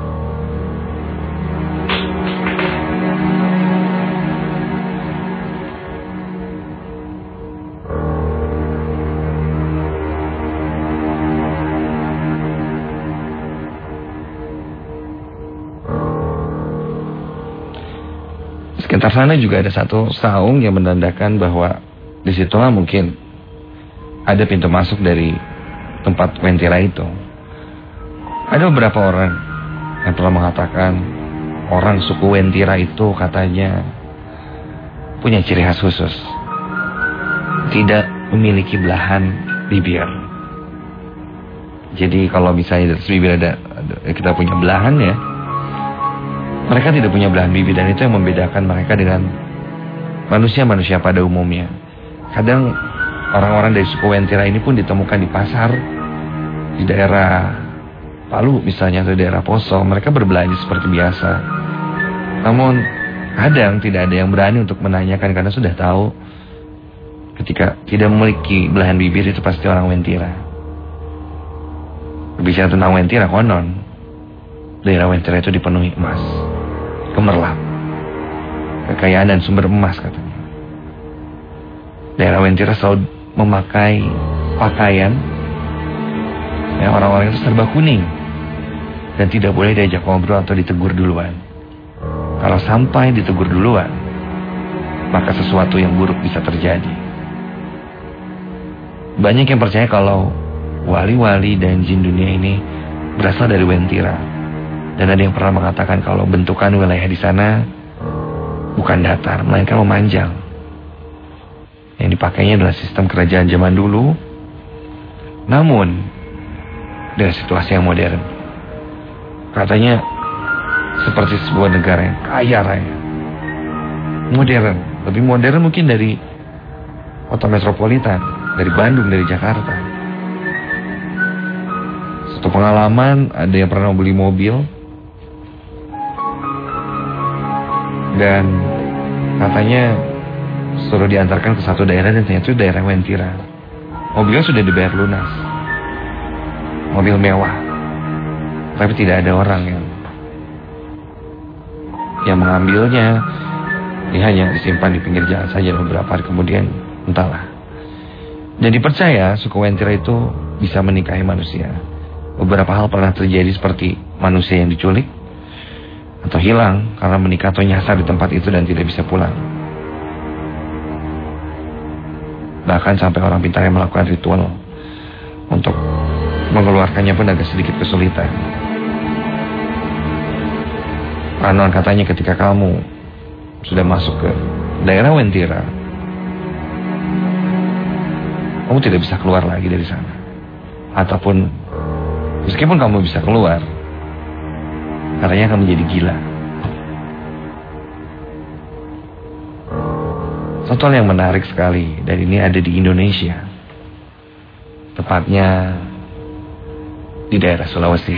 Sekitar sana juga ada satu saung yang menandakan bahwa disitulah mungkin ada pintu masuk dari tempat Wentira itu. Ada beberapa orang yang telah mengatakan orang suku Wentira itu katanya punya ciri khas khusus, tidak memiliki belahan bibir. Jadi kalau misalnya di atas bibir ada kita punya belahan ya, mereka tidak punya belahan bibir, dan itu yang membedakan mereka dengan manusia-manusia pada umumnya. Kadang orang-orang dari suku Wentira ini pun ditemukan di pasar, di daerah Palu misalnya, atau daerah Poso. Mereka berbelanja seperti biasa. Namun kadang tidak ada yang berani untuk menanyakan, karena sudah tahu ketika tidak memiliki belahan bibir itu pasti orang Wentira. Berbicara tentang Wentira, konon daerah Wentira itu dipenuhi emas, gemerlap, kekayaan dan sumber emas katanya. Daerah Wentira selalu memakai pakaian yang orang-orang itu serba kuning, dan tidak boleh diajak ngobrol atau ditegur duluan. Kalau sampai ditegur duluan, maka sesuatu yang buruk bisa terjadi. Banyak yang percaya kalau wali-wali dan jin dunia ini berasal dari Wentira. Dan ada yang pernah mengatakan kalau bentukan wilayah di sana bukan datar, melainkan memanjang. Yang dipakainya adalah sistem kerajaan zaman dulu, namun dengan situasi yang modern. Katanya seperti sebuah negara yang kaya raya, modern, lebih modern mungkin dari kota metropolitan, dari Bandung, dari Jakarta. Satu pengalaman, ada yang pernah beli mobil dan katanya suruh diantarkan ke satu daerah, dan ternyata itu daerah Wentira. Mobilnya sudah dibayar lunas, mobil mewah, tapi tidak ada orang yang mengambilnya. Dia hanya disimpan di pinggir jalan saja. Beberapa hari kemudian entahlah. Dan dipercaya suku Wentira itu bisa menikahi manusia. Beberapa hal pernah terjadi, seperti manusia yang diculik atau hilang karena menikah atau nyasar di tempat itu dan tidak bisa pulang. Bahkan sampai orang pintar yang melakukan ritual untuk mengeluarkannya pun agak sedikit kesulitan. Konon katanya ketika kamu sudah masuk ke daerah Wentira, kamu tidak bisa keluar lagi dari sana. Ataupun meskipun kamu bisa keluar, katanya akan menjadi gila. Satu hal yang menarik sekali, dan ini ada di Indonesia, tepatnya di daerah Sulawesi.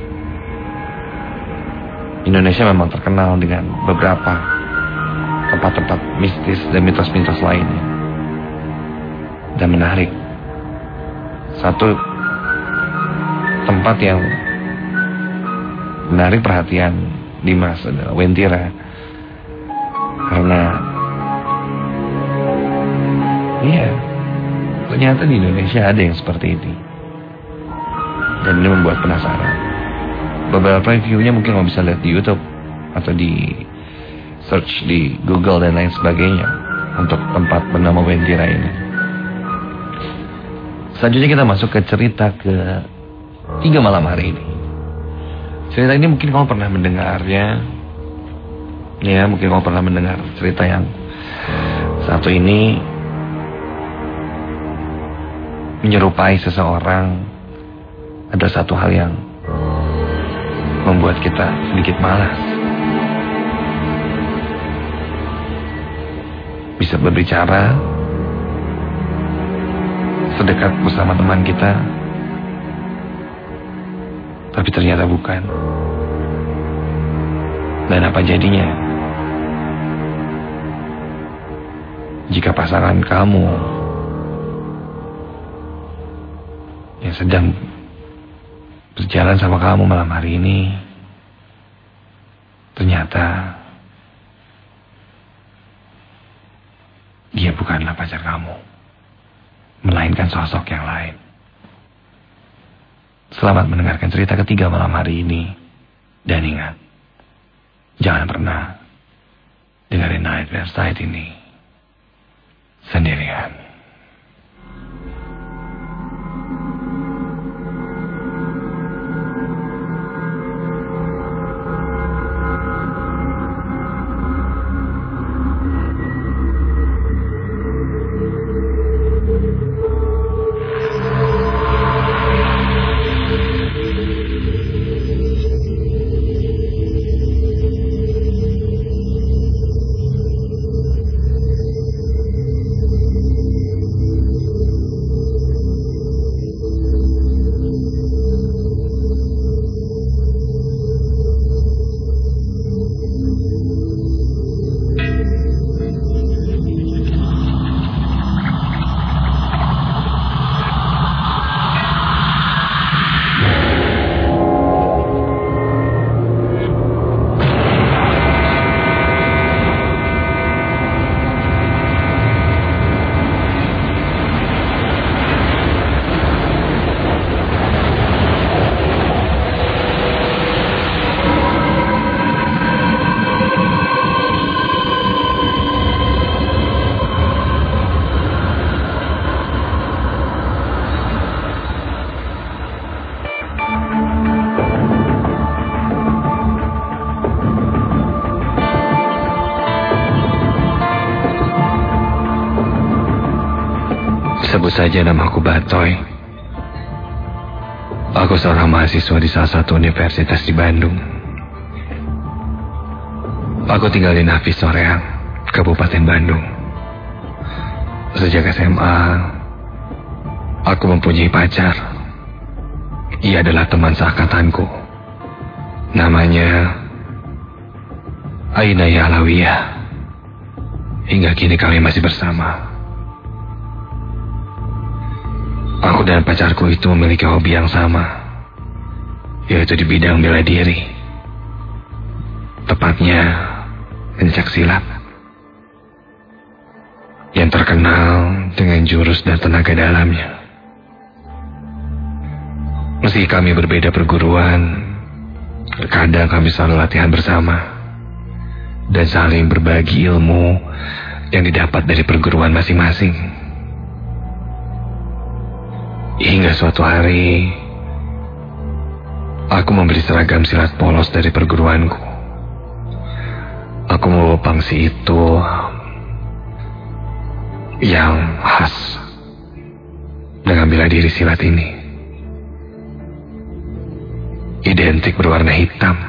Indonesia memang terkenal dengan beberapa tempat-tempat mistis dan mitos-mitos lainnya. Dan menarik, satu tempat yang menarik perhatian Dimas adalah Wentira. Karena iya, ternyata di Indonesia ada yang seperti ini. Dan ini membuat penasaran. Beberapa reviewnya mungkin kamu bisa lihat di YouTube atau di search di Google dan lain sebagainya untuk tempat bernama Wentira ini. Selanjutnya kita masuk ke cerita ke-3 malam hari ini. Cerita ini mungkin kamu pernah mendengarnya. Ya, mungkin kamu pernah mendengar cerita yang satu ini menyerupai seseorang. Ada satu hal yang membuat kita sedikit malas. Bisa berbicara sedekat bersama teman kita, tapi ternyata bukan. Dan apa jadinya jika pasangan kamu yang sedang berjalan sama kamu malam hari ini ternyata dia bukanlah pacar kamu, melainkan sosok yang lain. Selamat mendengarkan cerita ke-3 malam hari ini. Dan ingat, jangan pernah dengerin Nightmare Site ini sendirian. Sebut saja nama aku Batoy. Aku seorang mahasiswa di salah satu universitas di Bandung. Aku tinggal di Nafis Soreang, Kabupaten Bandung. Sejak SMA, aku mempunyai pacar. Ia adalah teman seangkatanku. Namanya Ainaya Alawiyah. Hingga kini kami masih bersama. Aku dan pacarku itu memiliki hobi yang sama, yaitu di bidang bela diri. Tepatnya pencak silat, yang terkenal dengan jurus dan tenaga dalamnya. Meski kami berbeda perguruan, kadang kami selalu latihan bersama dan saling berbagi ilmu yang didapat dari perguruan masing-masing. Hingga suatu hari, aku membeli seragam silat polos dari perguruanku. Aku membawa pangsi itu yang khas dengan bela diri silat ini. Identik berwarna hitam.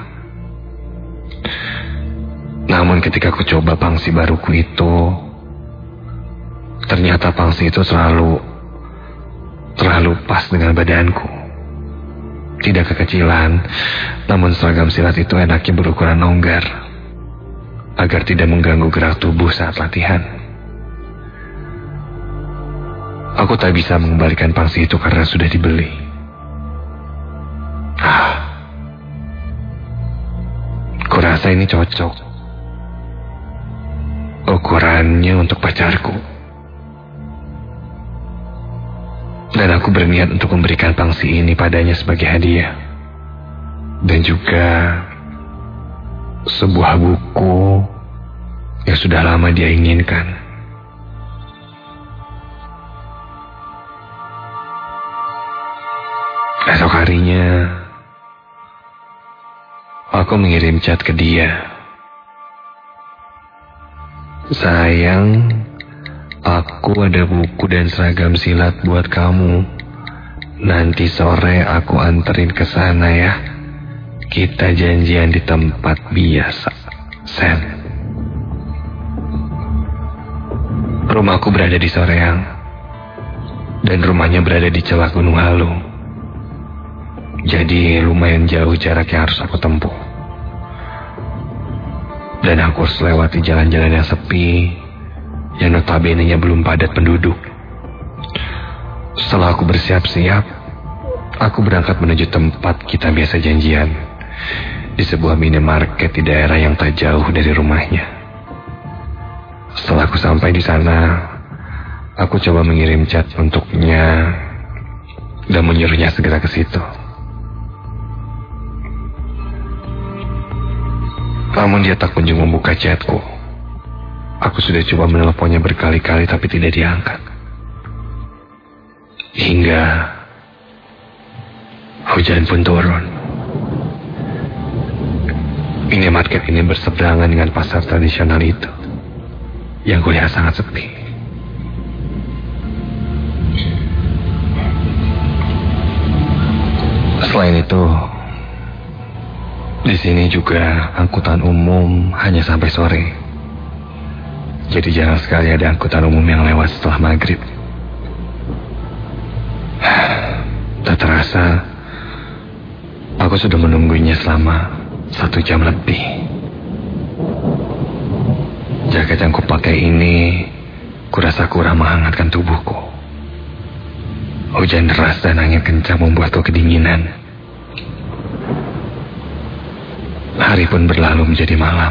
Namun ketika aku coba pangsi baruku itu, ternyata pangsi itu terlalu pas dengan badanku. Tidak kekecilan, namun seragam silat itu enaknya berukuran longgar, agar tidak mengganggu gerak tubuh saat latihan. Aku tak bisa mengembalikan pangsi itu karena sudah dibeli. Kurasa ini cocok. Ukurannya untuk pacarku. Dan aku berniat untuk memberikan pangsi ini padanya sebagai hadiah. Dan juga sebuah buku yang sudah lama dia inginkan. Esok harinya, aku mengirim chat ke dia. Sayang, aku ada buku dan seragam silat buat kamu. Nanti sore aku anterin ke sana ya. Kita janjian di tempat biasa. Sen. Rumahku berada di Soreang, dan rumahnya berada di celah Gunung Halu. Jadi lumayan jauh jarak yang harus aku tempuh. Dan aku harus lewati jalan-jalan yang sepi, yang notabene-nya belum padat penduduk. Setelah aku bersiap-siap, aku berangkat menuju tempat kita biasa janjian, di sebuah minimarket di daerah yang tak jauh dari rumahnya. Setelah aku sampai di sana, aku coba mengirim chat untuknya dan menyuruhnya segera ke situ. Namun dia tak kunjung membuka chatku. Aku sudah coba menelponnya berkali-kali tapi tidak diangkat. Hingga hujan pun turun. Minimarket ini berseberangan dengan pasar tradisional itu, yang kulihat sangat sepi. Selain itu, di sini juga angkutan umum hanya sampai sore. Jadi jarang sekali ada angkutan umum yang lewat setelah maghrib. Tak terasa, aku sudah menunggunya selama 1 jam lebih. Jaket yang kupakai ini kurasa kurang menghangatkan tubuhku. Hujan deras dan angin kencang membuatku kedinginan. Hari pun berlalu menjadi malam.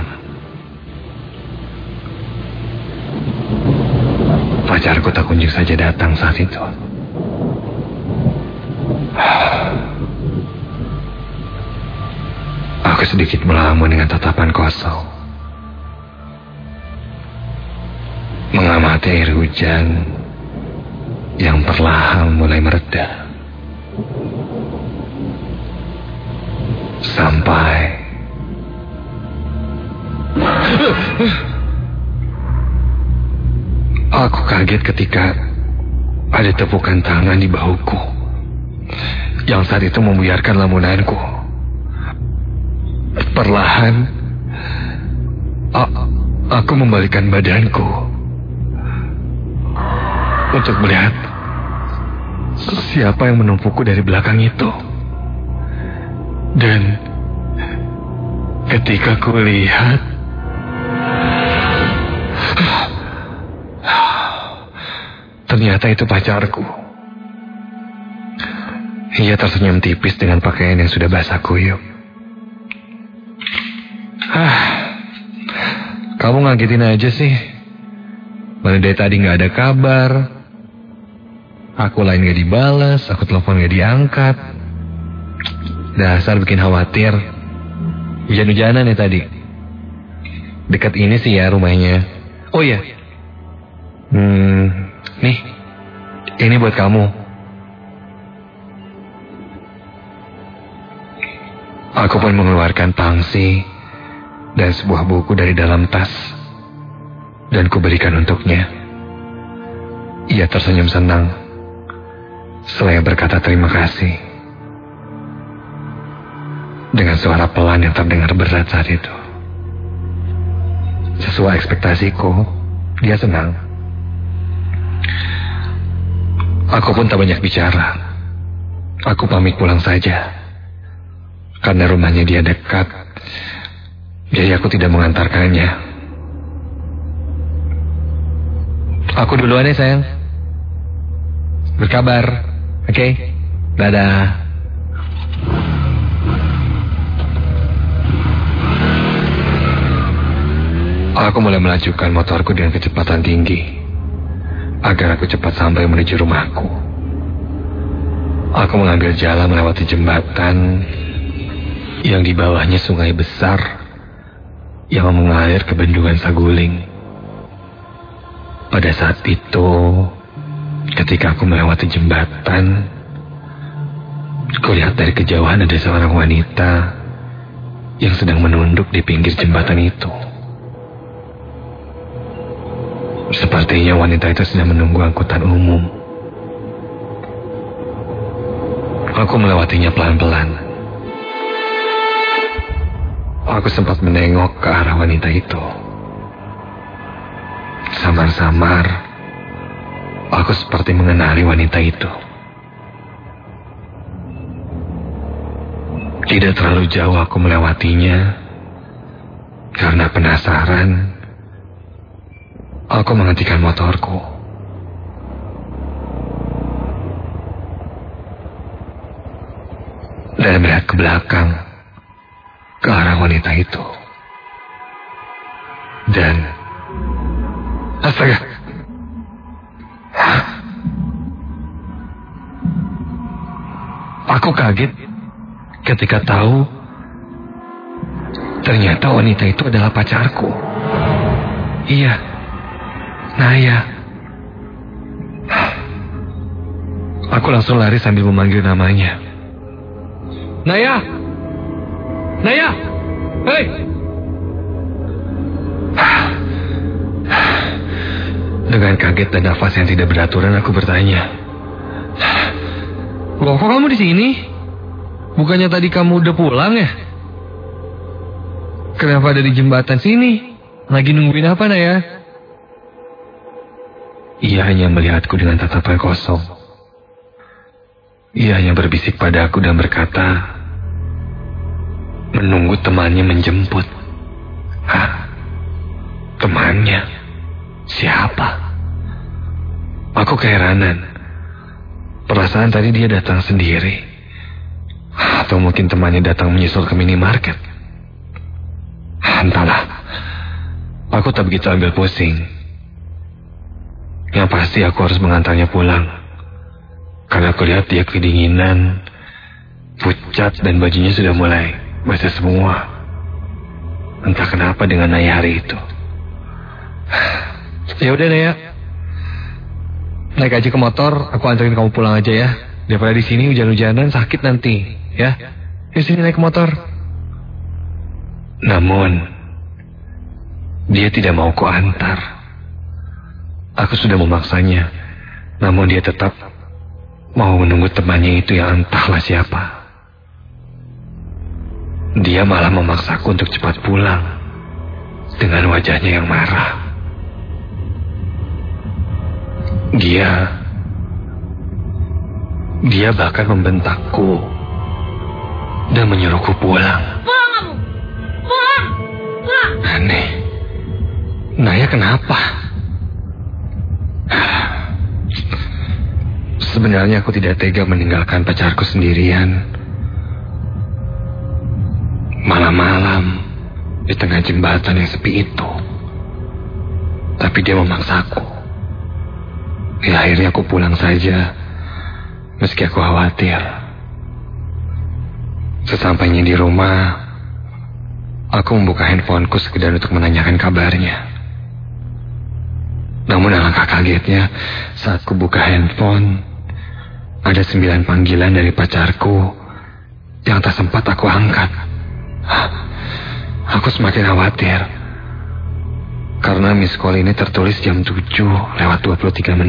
Pacarku tak kunjung saja datang saat itu. Aku sedikit melamun dengan tatapan kosong, mengamati air hujan yang perlahan mulai mereda, sampai aku kaget ketika Ada tepukan tangan di bahuku yang saat itu membuyarkan lamunanku. Perlahan aku membalikkan badanku untuk melihat siapa yang menumpukku dari belakang itu. Dan ketika ku lihat, ternyata itu pacarku. Ia tersenyum tipis dengan pakaian yang sudah basah kuyup. Kamu ngagetin aja sih. Mana dari tadi gak ada kabar. Aku lain gak dibalas, aku telepon gak diangkat. Dasar bikin khawatir. Hujan-hujanan ya tadi. Dekat ini sih ya rumahnya. Oh iya. Nih, ini buat kamu. Aku pun mengeluarkan pangsi dan sebuah buku dari dalam tas, dan kuberikan untuknya. Ia tersenyum senang, selaya berkata terima kasih. Dengan suara pelan yang terdengar berat saat itu. Sesuai ekspektasiku, dia senang. Aku pun tak banyak bicara. Aku pamit pulang saja. Karena rumahnya dia dekat, jadi aku tidak mengantarkannya. Aku duluan ya sayang. Berkabar, oke? Dadah. Aku mulai melajukan motorku dengan kecepatan tinggi agar aku cepat sampai menuju rumahku. Aku mengambil jalan melewati jembatan yang di bawahnya sungai besar yang mengalir ke bendungan Saguling. Pada saat itu, ketika aku melewati jembatan, kulihat dari kejauhan ada seorang wanita yang sedang menunduk di pinggir jembatan itu. Sepertinya wanita itu sedang menunggu angkutan umum. Aku melewatinya pelan-pelan. Aku sempat menengok ke arah wanita itu. Samar-samar, aku seperti mengenali wanita itu. Tidak terlalu jauh aku melewatinya. Karena penasaran, aku menghentikan motorku. Dan melihat ke belakang, ke arah wanita itu. Dan astaga, aku kaget ketika tahu ternyata wanita itu adalah pacarku. Iya, Naya. Aku langsung lari sambil memanggil namanya. Naya! Naya! Hei! Dengan kaget dan nafas yang tidak beraturan, aku bertanya. Loh, kok kamu di sini? Bukannya tadi kamu udah pulang ya? Kenapa ada di jembatan sini? Lagi nungguin apa, Naya? Ia hanya melihatku dengan tatapan kosong. Ia hanya berbisik padaku dan berkata, menunggu temannya menjemput. Hah? Temannya? Siapa? Aku keheranan. Perasaan tadi dia datang sendiri. Atau mungkin temannya datang menyusul ke minimarket. Entahlah. Aku tak begitu ambil pusing. Yang pasti aku harus mengantarnya pulang. Karena aku lihat dia kedinginan, pucat, dan bajunya sudah mulai basah semua. Entah kenapa dengan Naya hari itu. Ya udah Naya, naik aja ke motor, aku anterin kamu pulang aja ya. Daripada di sini hujan-hujanan sakit nanti, ya. Di sini naik ke motor. Namun dia tidak mau ku antar. Aku sudah memaksanya Namun dia tetap mau menunggu temannya itu yang entahlah siapa. Dia malah memaksaku untuk cepat pulang dengan wajahnya yang marah. Dia bahkan membentakku dan menyuruhku pulang. Pulang kamu! Pulang! Pulang! Aneh. Naya kenapa? Sebenarnya aku tidak tega meninggalkan pacarku sendirian. Malam-malam di tengah jembatan yang sepi itu. Tapi dia memaksaku. Ya, akhirnya aku pulang saja, meski aku khawatir. Sesampainya di rumah, aku membuka handphoneku sekedar untuk menanyakan kabarnya. Namun alangkah kagetnya saat ku buka handphone, ada 9 panggilan dari pacarku yang tak sempat aku angkat. Aku semakin khawatir karena miss call ini tertulis jam 7:23.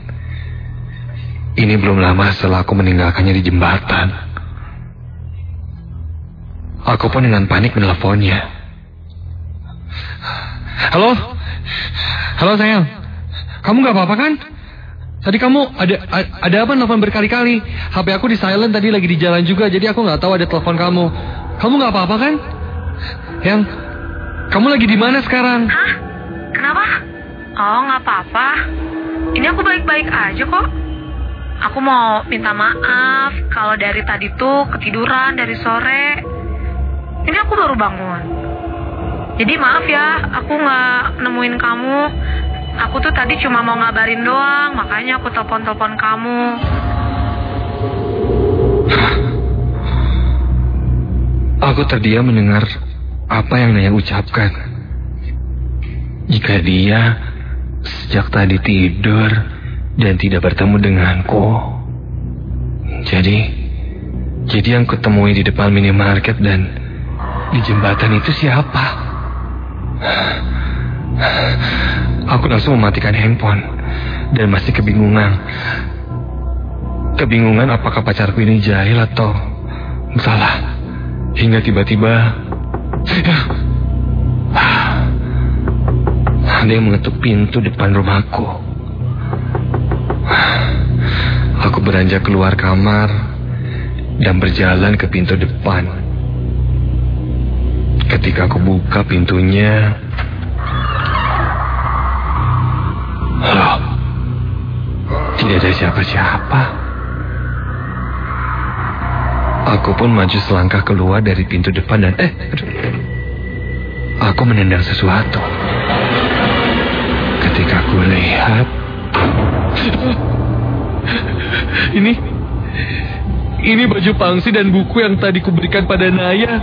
Ini belum lama setelah aku meninggalkannya di jembatan. Aku pun dengan panik meneleponnya. Halo? Halo sayang, kamu gak apa-apa kan? Tadi kamu ada apa nelfon berkali-kali? HP aku di silent tadi, lagi di jalan juga, jadi aku gak tahu ada telepon kamu. Kamu gak apa-apa kan? Yang, kamu lagi di mana sekarang? Hah? Kenapa? Oh, gak apa-apa. Ini aku baik-baik aja kok. Aku mau minta maaf kalau dari tadi tuh ketiduran dari sore. Ini aku baru bangun. Jadi maaf ya, aku gak nemuin kamu. Aku tuh tadi cuma mau ngabarin doang, makanya aku telepon-telepon kamu. Aku terdiam mendengar apa yang Naya ucapkan. Jika dia sejak tadi tidur dan tidak bertemu denganku, jadi yang kutemui di depan minimarket dan di jembatan itu siapa? Aku langsung mematikan handphone dan masih kebingungan. Kebingungan apakah pacarku ini jahil atau salah. Hingga tiba-tiba ada yang mengetuk pintu depan rumahku. Aku beranjak keluar kamar dan berjalan ke pintu depan. Ketika aku buka pintunya, loh, tidak ada siapa-siapa. Aku pun maju selangkah keluar dari pintu depan dan aku menendang sesuatu. Ketika aku lihat, ini baju pangsi dan buku yang tadi kuberikan pada Naya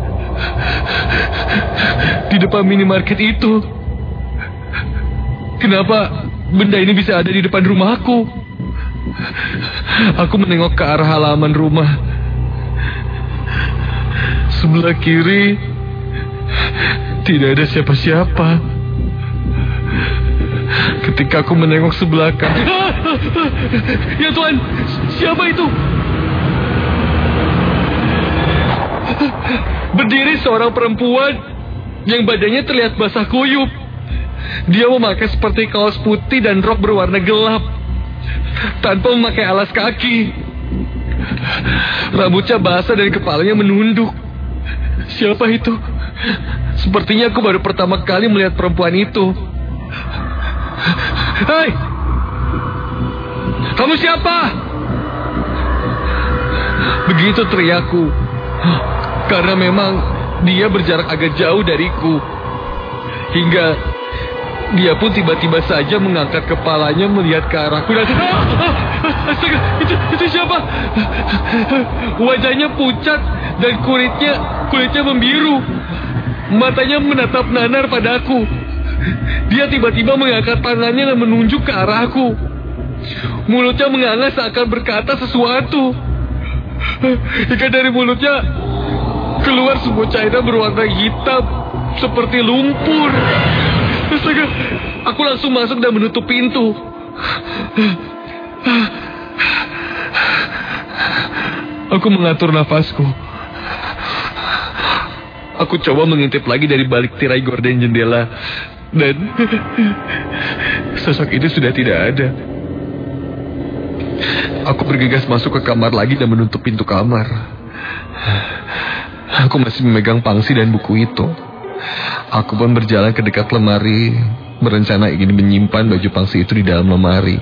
di depan minimarket itu. Kenapa benda ini bisa ada di depan rumahku? Aku menengok ke arah halaman rumah. Sebelah kiri tidak ada siapa-siapa. Ketika aku menengok sebelah kanan, ya Tuhan, siapa itu? Berdiri seorang perempuan yang badannya terlihat basah kuyup. Dia memakai seperti kaos putih dan rok berwarna gelap, tanpa memakai alas kaki. Rambutnya basah dan kepalanya menunduk. Siapa itu? Sepertinya aku baru pertama kali melihat perempuan itu. Hei! Kamu siapa? Begitu teriakku. Karena memang dia berjarak agak jauh dariku. Hingga dia pun tiba-tiba saja mengangkat kepalanya melihat ke arahku dan astaga, itu siapa? Wajahnya pucat dan kulitnya membiru. Matanya menatap nanar padaku. Dia tiba-tiba mengangkat tangannya dan menunjuk ke arahku. Mulutnya menganga seakan berkata sesuatu. Hingga dari mulutnya keluar sebuah cairan berwarna hitam seperti lumpur. Astaga, aku langsung masuk dan menutup pintu. Aku mengatur nafasku. Aku coba mengintip lagi dari balik tirai gorden jendela. Dan sosok itu sudah tidak ada. Aku bergegas masuk ke kamar lagi dan menutup pintu kamar. Aku masih memegang pangsi dan buku itu. Aku pun berjalan ke dekat lemari, berencana ingin menyimpan baju pangsi itu di dalam lemari.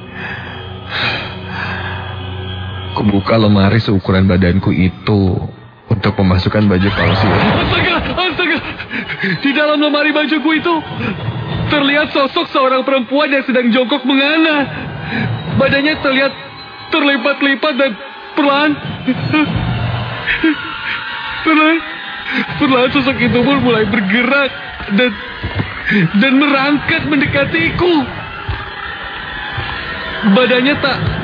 Kubuka lemari seukuran badanku itu untuk memasukkan baju pangsi. Astaga! Di dalam lemari bajuku itu terlihat sosok seorang perempuan yang sedang jongkok menganga. Badannya terlihat terlipat-lipat dan perlahan sosok itu pun mulai bergerak dan merangkak mendekatiku. Badannya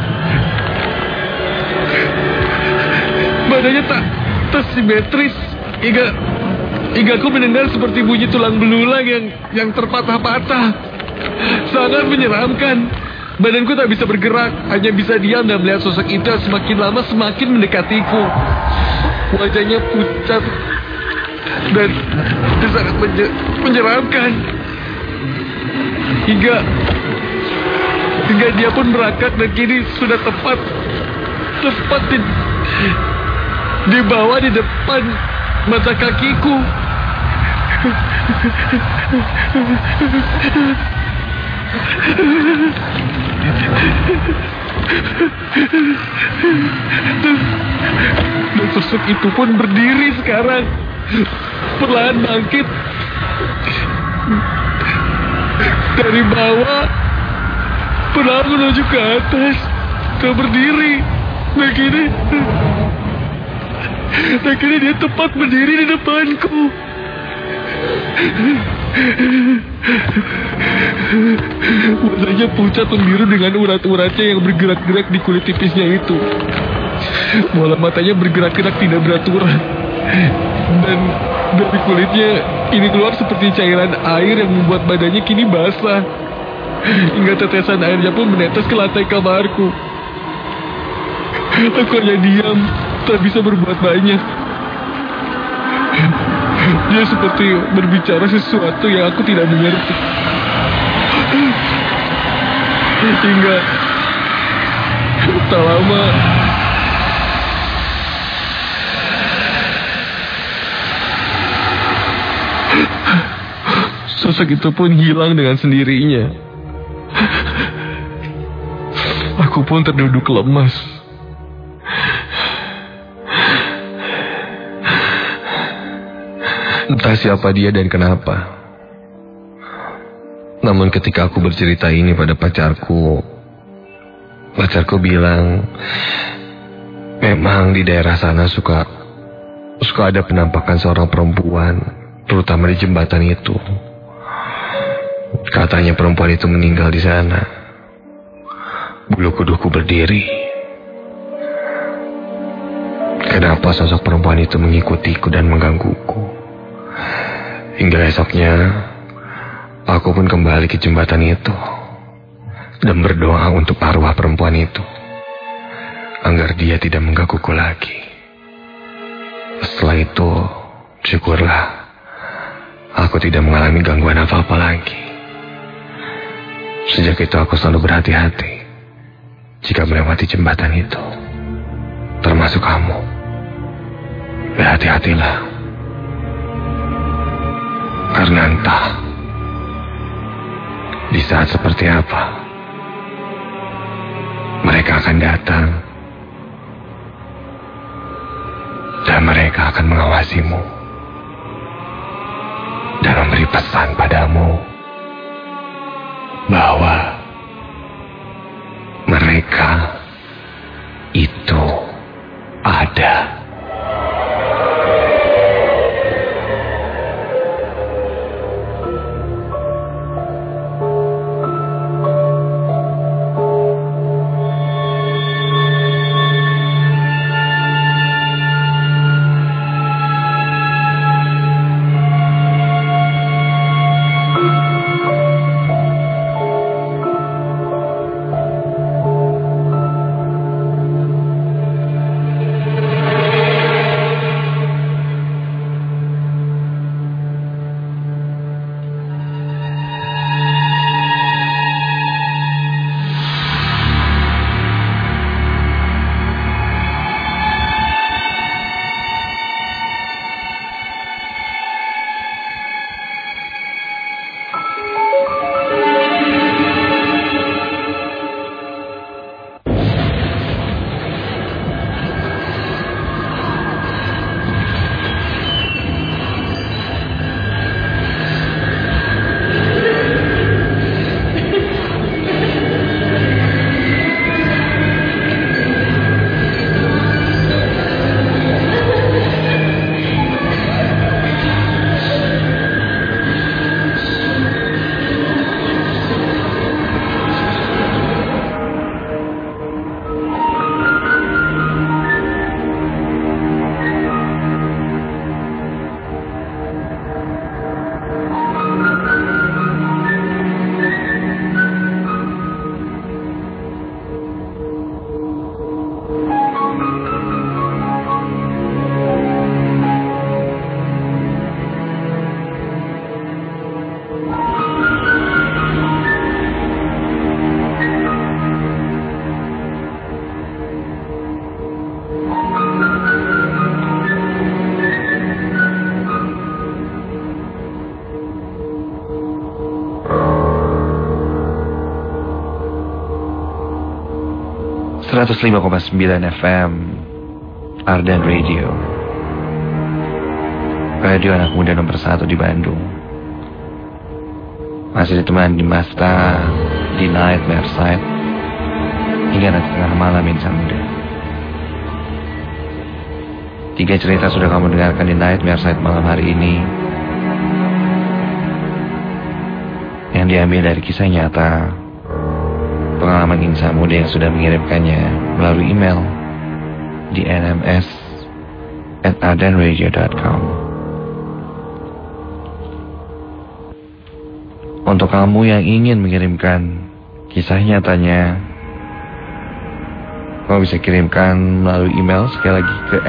tak simetris hingga aku mendengar seperti bunyi tulang belulang yang terpatah-patah. Sangat menyeramkan. Badanku tak bisa bergerak, hanya bisa diam dan melihat sosok itu yang semakin lama semakin mendekatiku. Wajahnya pucat dan sangat menyeramkan. Hingga dia pun merangkak dan kini sudah tepat di bawah di depan mata kakiku. Dan sosok itu pun berdiri sekarang, perlahan bangkit dari bawah, perlahan menuju ke atas, dan berdiri. Dan kini dia tepat berdiri di depanku. Wajahnya pucat membiru dengan urat-uratnya yang bergerak-gerak di kulit tipisnya itu. Bola matanya bergerak-gerak tidak beraturan. Dan dari kulitnya kini keluar seperti cairan air yang membuat badannya kini basah. Hingga tetesan airnya pun menetes ke lantai kamarku. Aku hanya diam, tak bisa berbuat banyak. Dia seperti berbicara sesuatu yang aku tidak mengerti. Hingga tak lama sosok itu pun hilang dengan sendirinya. Aku pun terduduk lemas. Entah siapa dia dan kenapa. Namun ketika aku bercerita ini pada pacarku bilang memang di daerah sana suka ada penampakan seorang perempuan, terutama di jembatan itu. Katanya perempuan itu meninggal di sana. Bulu kuduku berdiri. Kenapa sosok perempuan itu mengikutiku dan menggangguku? Hingga esoknya, aku pun kembali ke jembatan itu dan berdoa untuk arwah perempuan itu agar dia tidak menggangguku lagi. Setelah itu, syukurlah aku tidak mengalami gangguan apa-apa lagi. Sejak itu aku selalu berhati-hati jika melewati jembatan itu, termasuk kamu. Berhati-hatilah. Karena entah di saat seperti apa mereka akan datang dan mereka akan mengawasimu dan memberi pesan padamu bahwa mereka itu ada. 105,9 FM Ardan Radio, radio anak muda nomor 1 di Bandung. Masih ditemani di Masta, di Nightmare Side, hingga nanti tengah malam insan muda. 3 cerita sudah kamu dengarkan di Nightmare Side malam hari ini, yang diambil dari kisah nyata, pengalaman insan muda yang sudah mengirimkannya melalui email di nms@ardanradio.com. Untuk kamu yang ingin mengirimkan kisah nyatanya, kamu bisa kirimkan melalui email sekali lagi ke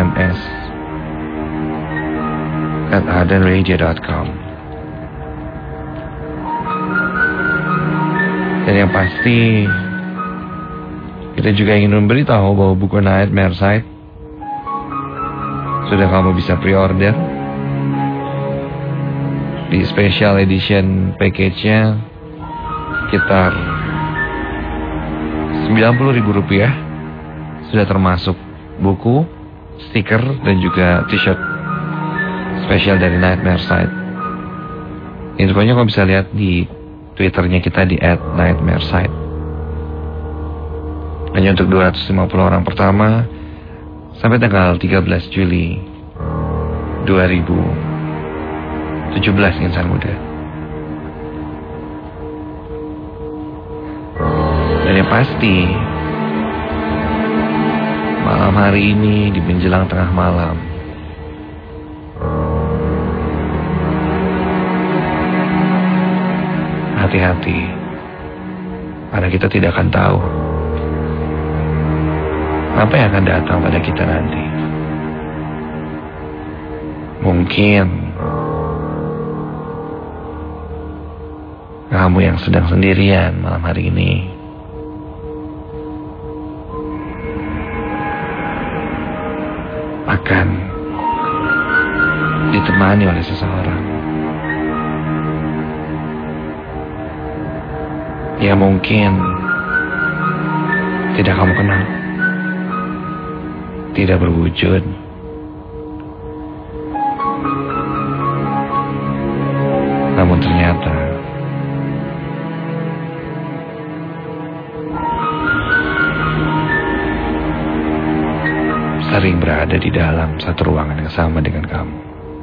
nms@ardanradio.com. Dan yang pasti, kita juga ingin memberitahu bahwa buku Nightmare Side sudah kamu bisa pre-order di special edition package-nya sekitar Rp90.000. Sudah termasuk buku, stiker, dan juga t-shirt spesial dari Nightmare Side. Infonya kamu bisa lihat di Twitternya kita di @nightmareside. Hanya untuk 250 orang pertama sampai tanggal 13 Juli 2017 insan muda. Dan yang pasti, malam hari ini di menjelang tengah malam, hati-hati, karena kita tidak akan tahu apa yang akan datang pada kita nanti. Mungkin kamu yang sedang sendirian malam hari ini akan ditemani oleh seseorang. Ya mungkin tidak kamu kenal, tidak berwujud, namun ternyata sering berada di dalam satu ruangan yang sama dengan kamu.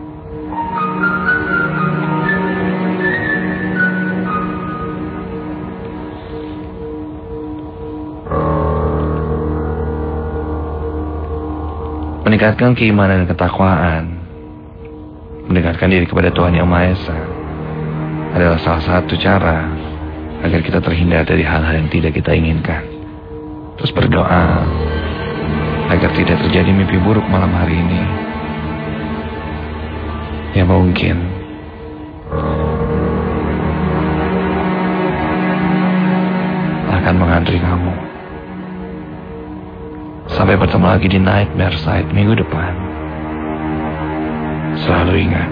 Meningkatkan keimanan dan ketakwaan, mendekatkan diri kepada Tuhan Yang Maha Esa adalah salah satu cara agar kita terhindar dari hal-hal yang tidak kita inginkan. Terus berdoa agar tidak terjadi mimpi buruk malam hari ini yang mungkin akan mengantri kamu. Sampai bertemu lagi di Nightmare Side minggu depan. Selalu ingat,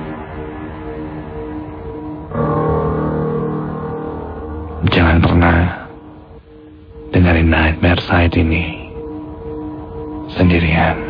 jangan pernah dengerin Nightmare Side ini sendirian.